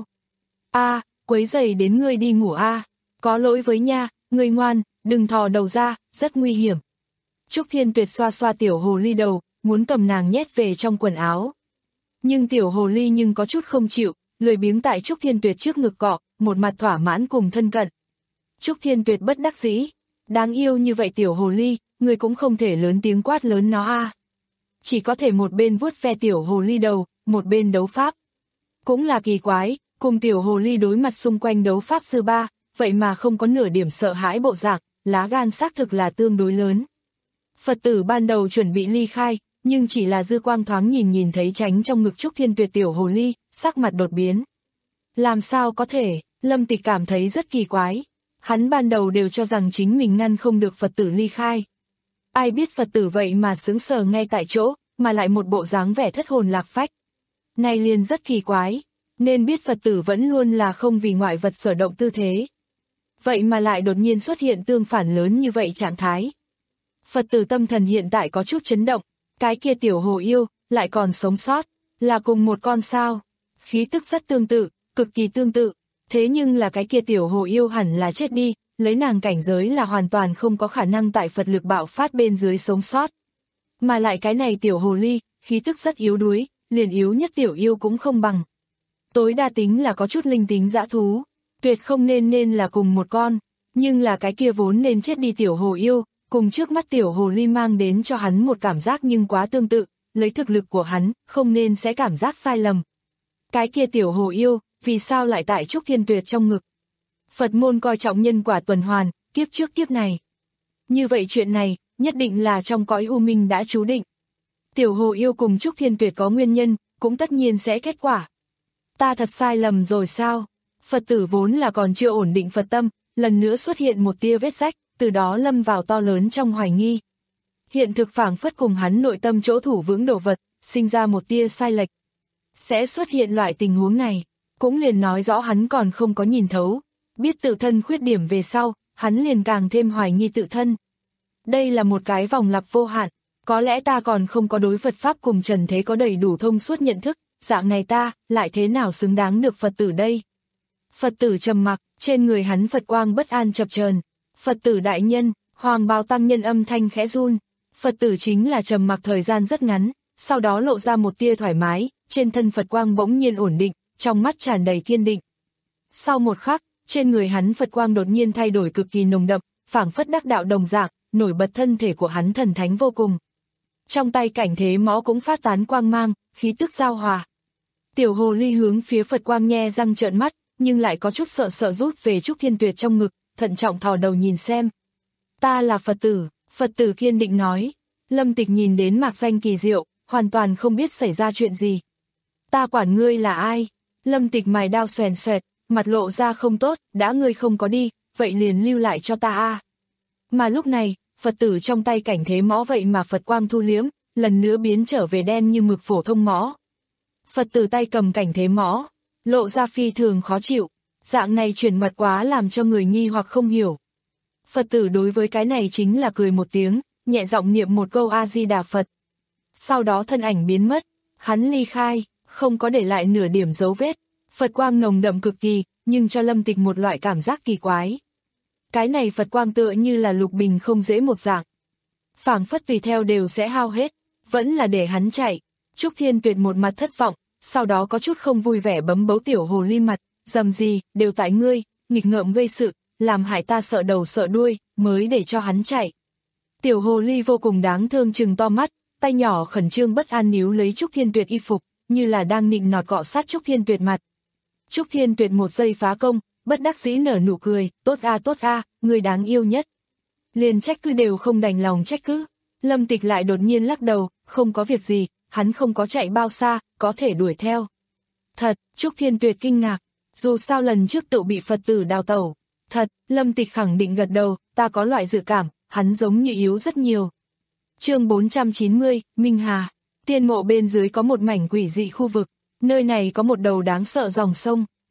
A, quấy rầy đến ngươi đi ngủ a, có lỗi với nha, ngươi ngoan, đừng thò đầu ra, rất nguy hiểm. Trúc Thiên Tuyệt xoa xoa tiểu hồ ly đầu, muốn cầm nàng nhét về trong quần áo. Nhưng tiểu hồ ly nhưng có chút không chịu, lười biếng tại Trúc Thiên Tuyệt trước ngực cọ, một mặt thỏa mãn cùng thân cận. Trúc Thiên Tuyệt bất đắc dĩ, đáng yêu như vậy tiểu hồ ly, người cũng không thể lớn tiếng quát lớn nó a. Chỉ có thể một bên vuốt ve tiểu hồ ly đầu, một bên đấu pháp. Cũng là kỳ quái, cùng tiểu hồ ly đối mặt xung quanh đấu pháp sư ba, vậy mà không có nửa điểm sợ hãi bộ dạng, lá gan xác thực là tương đối lớn. Phật tử ban đầu chuẩn bị ly khai, nhưng chỉ là dư quang thoáng nhìn nhìn thấy tránh trong ngực Trúc Thiên Tuyệt tiểu hồ ly, sắc mặt đột biến. Làm sao có thể, Lâm Tịch cảm thấy rất kỳ quái. Hắn ban đầu đều cho rằng chính mình ngăn không được Phật tử ly khai. Ai biết Phật tử vậy mà sững sờ ngay tại chỗ, mà lại một bộ dáng vẻ thất hồn lạc phách. Này liền rất kỳ quái, nên biết Phật tử vẫn luôn là không vì ngoại vật sở động tư thế. Vậy mà lại đột nhiên xuất hiện tương phản lớn như vậy trạng thái. Phật tử tâm thần hiện tại có chút chấn động, cái kia tiểu hồ yêu, lại còn sống sót, là cùng một con sao. Khí tức rất tương tự, cực kỳ tương tự, thế nhưng là cái kia tiểu hồ yêu hẳn là chết đi, lấy nàng cảnh giới là hoàn toàn không có khả năng tại Phật lực bạo phát bên dưới sống sót. Mà lại cái này tiểu hồ ly, khí tức rất yếu đuối, liền yếu nhất tiểu yêu cũng không bằng. Tối đa tính là có chút linh tính dã thú, tuyệt không nên nên là cùng một con, nhưng là cái kia vốn nên chết đi tiểu hồ yêu, cùng trước mắt tiểu hồ ly mang đến cho hắn một cảm giác nhưng quá tương tự, lấy thực lực của hắn, không nên sẽ cảm giác sai lầm. Cái kia tiểu hồ yêu, vì sao lại tại Trúc Thiên Tuyệt trong ngực? Phật môn coi trọng nhân quả tuần hoàn, kiếp trước kiếp này. Như vậy chuyện này, nhất định là trong cõi u minh đã chú định. Tiểu hồ yêu cùng Trúc Thiên Tuyệt có nguyên nhân, cũng tất nhiên sẽ kết quả. Ta thật sai lầm rồi sao? Phật tử vốn là còn chưa ổn định Phật tâm, lần nữa xuất hiện một tia vết rách, từ đó lâm vào to lớn trong hoài nghi. Hiện thực phảng phất cùng hắn nội tâm chỗ thủ vững đồ vật, sinh ra một tia sai lệch. Sẽ xuất hiện loại tình huống này, cũng liền nói rõ hắn còn không có nhìn thấu. Biết tự thân khuyết điểm về sau, hắn liền càng thêm hoài nghi tự thân. Đây là một cái vòng lặp vô hạn, có lẽ ta còn không có đối Phật Pháp cùng trần thế có đầy đủ thông suốt nhận thức, dạng này ta, lại thế nào xứng đáng được Phật tử đây? Phật tử trầm mặc, trên người hắn Phật quang bất an chập chờn. Phật tử đại nhân, Hoàng Bào tăng nhân âm thanh khẽ run. Phật tử chính là trầm mặc thời gian rất ngắn, sau đó lộ ra một tia thoải mái, trên thân Phật quang bỗng nhiên ổn định, trong mắt tràn đầy kiên định. Sau một khắc, trên người hắn Phật quang đột nhiên thay đổi cực kỳ nồng đậm, phảng phất đắc đạo đồng dạng, nổi bật thân thể của hắn thần thánh vô cùng. Trong tay cảnh thế mõ cũng phát tán quang mang, khí tức giao hòa. Tiểu hồ ly hướng phía Phật quang nhe răng trợn mắt, nhưng lại có chút sợ sợ rút về Trúc Thiên Tuyệt trong ngực, thận trọng thò đầu nhìn xem. Ta là Phật tử, Phật tử kiên định nói. Lâm Tịch nhìn đến mạc danh kỳ diệu, hoàn toàn không biết xảy ra chuyện gì. Ta quản ngươi là ai? Lâm Tịch mài đao xoèn xoẹt, mặt lộ ra không tốt, đã ngươi không có đi, vậy liền lưu lại cho ta a. Mà lúc này, Phật tử trong tay cảnh thế mõ vậy mà Phật quang thu liếm, lần nữa biến trở về đen như mực phổ thông mõ. Phật tử tay cầm cảnh thế mõ, lộ ra phi thường khó chịu, dạng này chuyển mặt quá làm cho người nghi hoặc không hiểu. Phật tử đối với cái này chính là cười một tiếng, nhẹ giọng niệm một câu A-di-đà Phật. Sau đó thân ảnh biến mất, hắn ly khai, không có để lại nửa điểm dấu vết. Phật quang nồng đậm cực kỳ, nhưng cho Lâm Tịch một loại cảm giác kỳ quái. Cái này Phật quang tựa như là lục bình không dễ một dạng. Phảng phất tùy theo đều sẽ hao hết, vẫn là để hắn chạy. Trúc Thiên Tuyệt một mặt thất vọng, sau đó có chút không vui vẻ bấm bấu tiểu hồ ly mặt, dầm gì, đều tại ngươi, nghịch ngợm gây sự, làm hại ta sợ đầu sợ đuôi, mới để cho hắn chạy. Tiểu hồ ly vô cùng đáng thương trừng to mắt, tay nhỏ khẩn trương bất an níu lấy Trúc Thiên Tuyệt y phục, như là đang nịnh nọt cọ sát Trúc Thiên Tuyệt mặt. Trúc Thiên Tuyệt một giây phá công, bất đắc dĩ nở nụ cười, tốt a tốt a, người đáng yêu nhất. Liền trách cứ đều không đành lòng trách cứ. Lâm Tịch lại đột nhiên lắc đầu, không có việc gì, hắn không có chạy bao xa, có thể đuổi theo. Thật, Trúc Thiên Tuyệt kinh ngạc, dù sao lần trước tự bị Phật tử đào tẩu. Thật, Lâm Tịch khẳng định gật đầu, ta có loại dự cảm, hắn giống như yếu rất nhiều. Chương bốn trăm chín mươi, Minh Hà. Tiên mộ bên dưới có một mảnh quỷ dị khu vực, nơi này có một đầu đáng sợ dòng sông,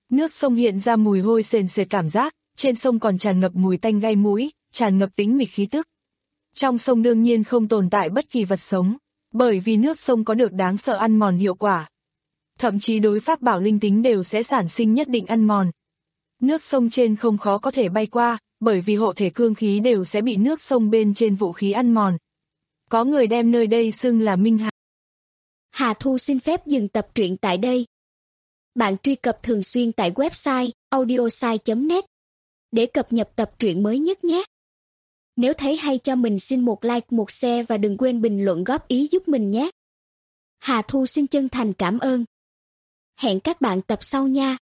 Nước sông hiện ra mùi hôi sền sệt cảm giác, trên sông còn tràn ngập mùi tanh gai mũi, tràn ngập tính mịch khí tức. Trong sông đương nhiên không tồn tại bất kỳ vật sống, bởi vì nước sông có được đáng sợ ăn mòn hiệu quả. Thậm chí đối pháp bảo linh tính đều sẽ sản sinh nhất định ăn mòn. Nước sông trên không khó có thể bay qua, bởi vì hộ thể cương khí đều sẽ bị nước sông bên trên vũ khí ăn mòn. Có người đem nơi đây xưng là Minh Hà. Hà Thu xin phép dừng tập truyện tại đây. Bạn truy cập thường xuyên tại website audiosai chấm net để cập nhật tập truyện mới nhất nhé. Nếu thấy hay cho mình xin một like, một share và đừng quên bình luận góp ý giúp mình nhé. Hà Thu xin chân thành cảm ơn. Hẹn các bạn tập sau nha.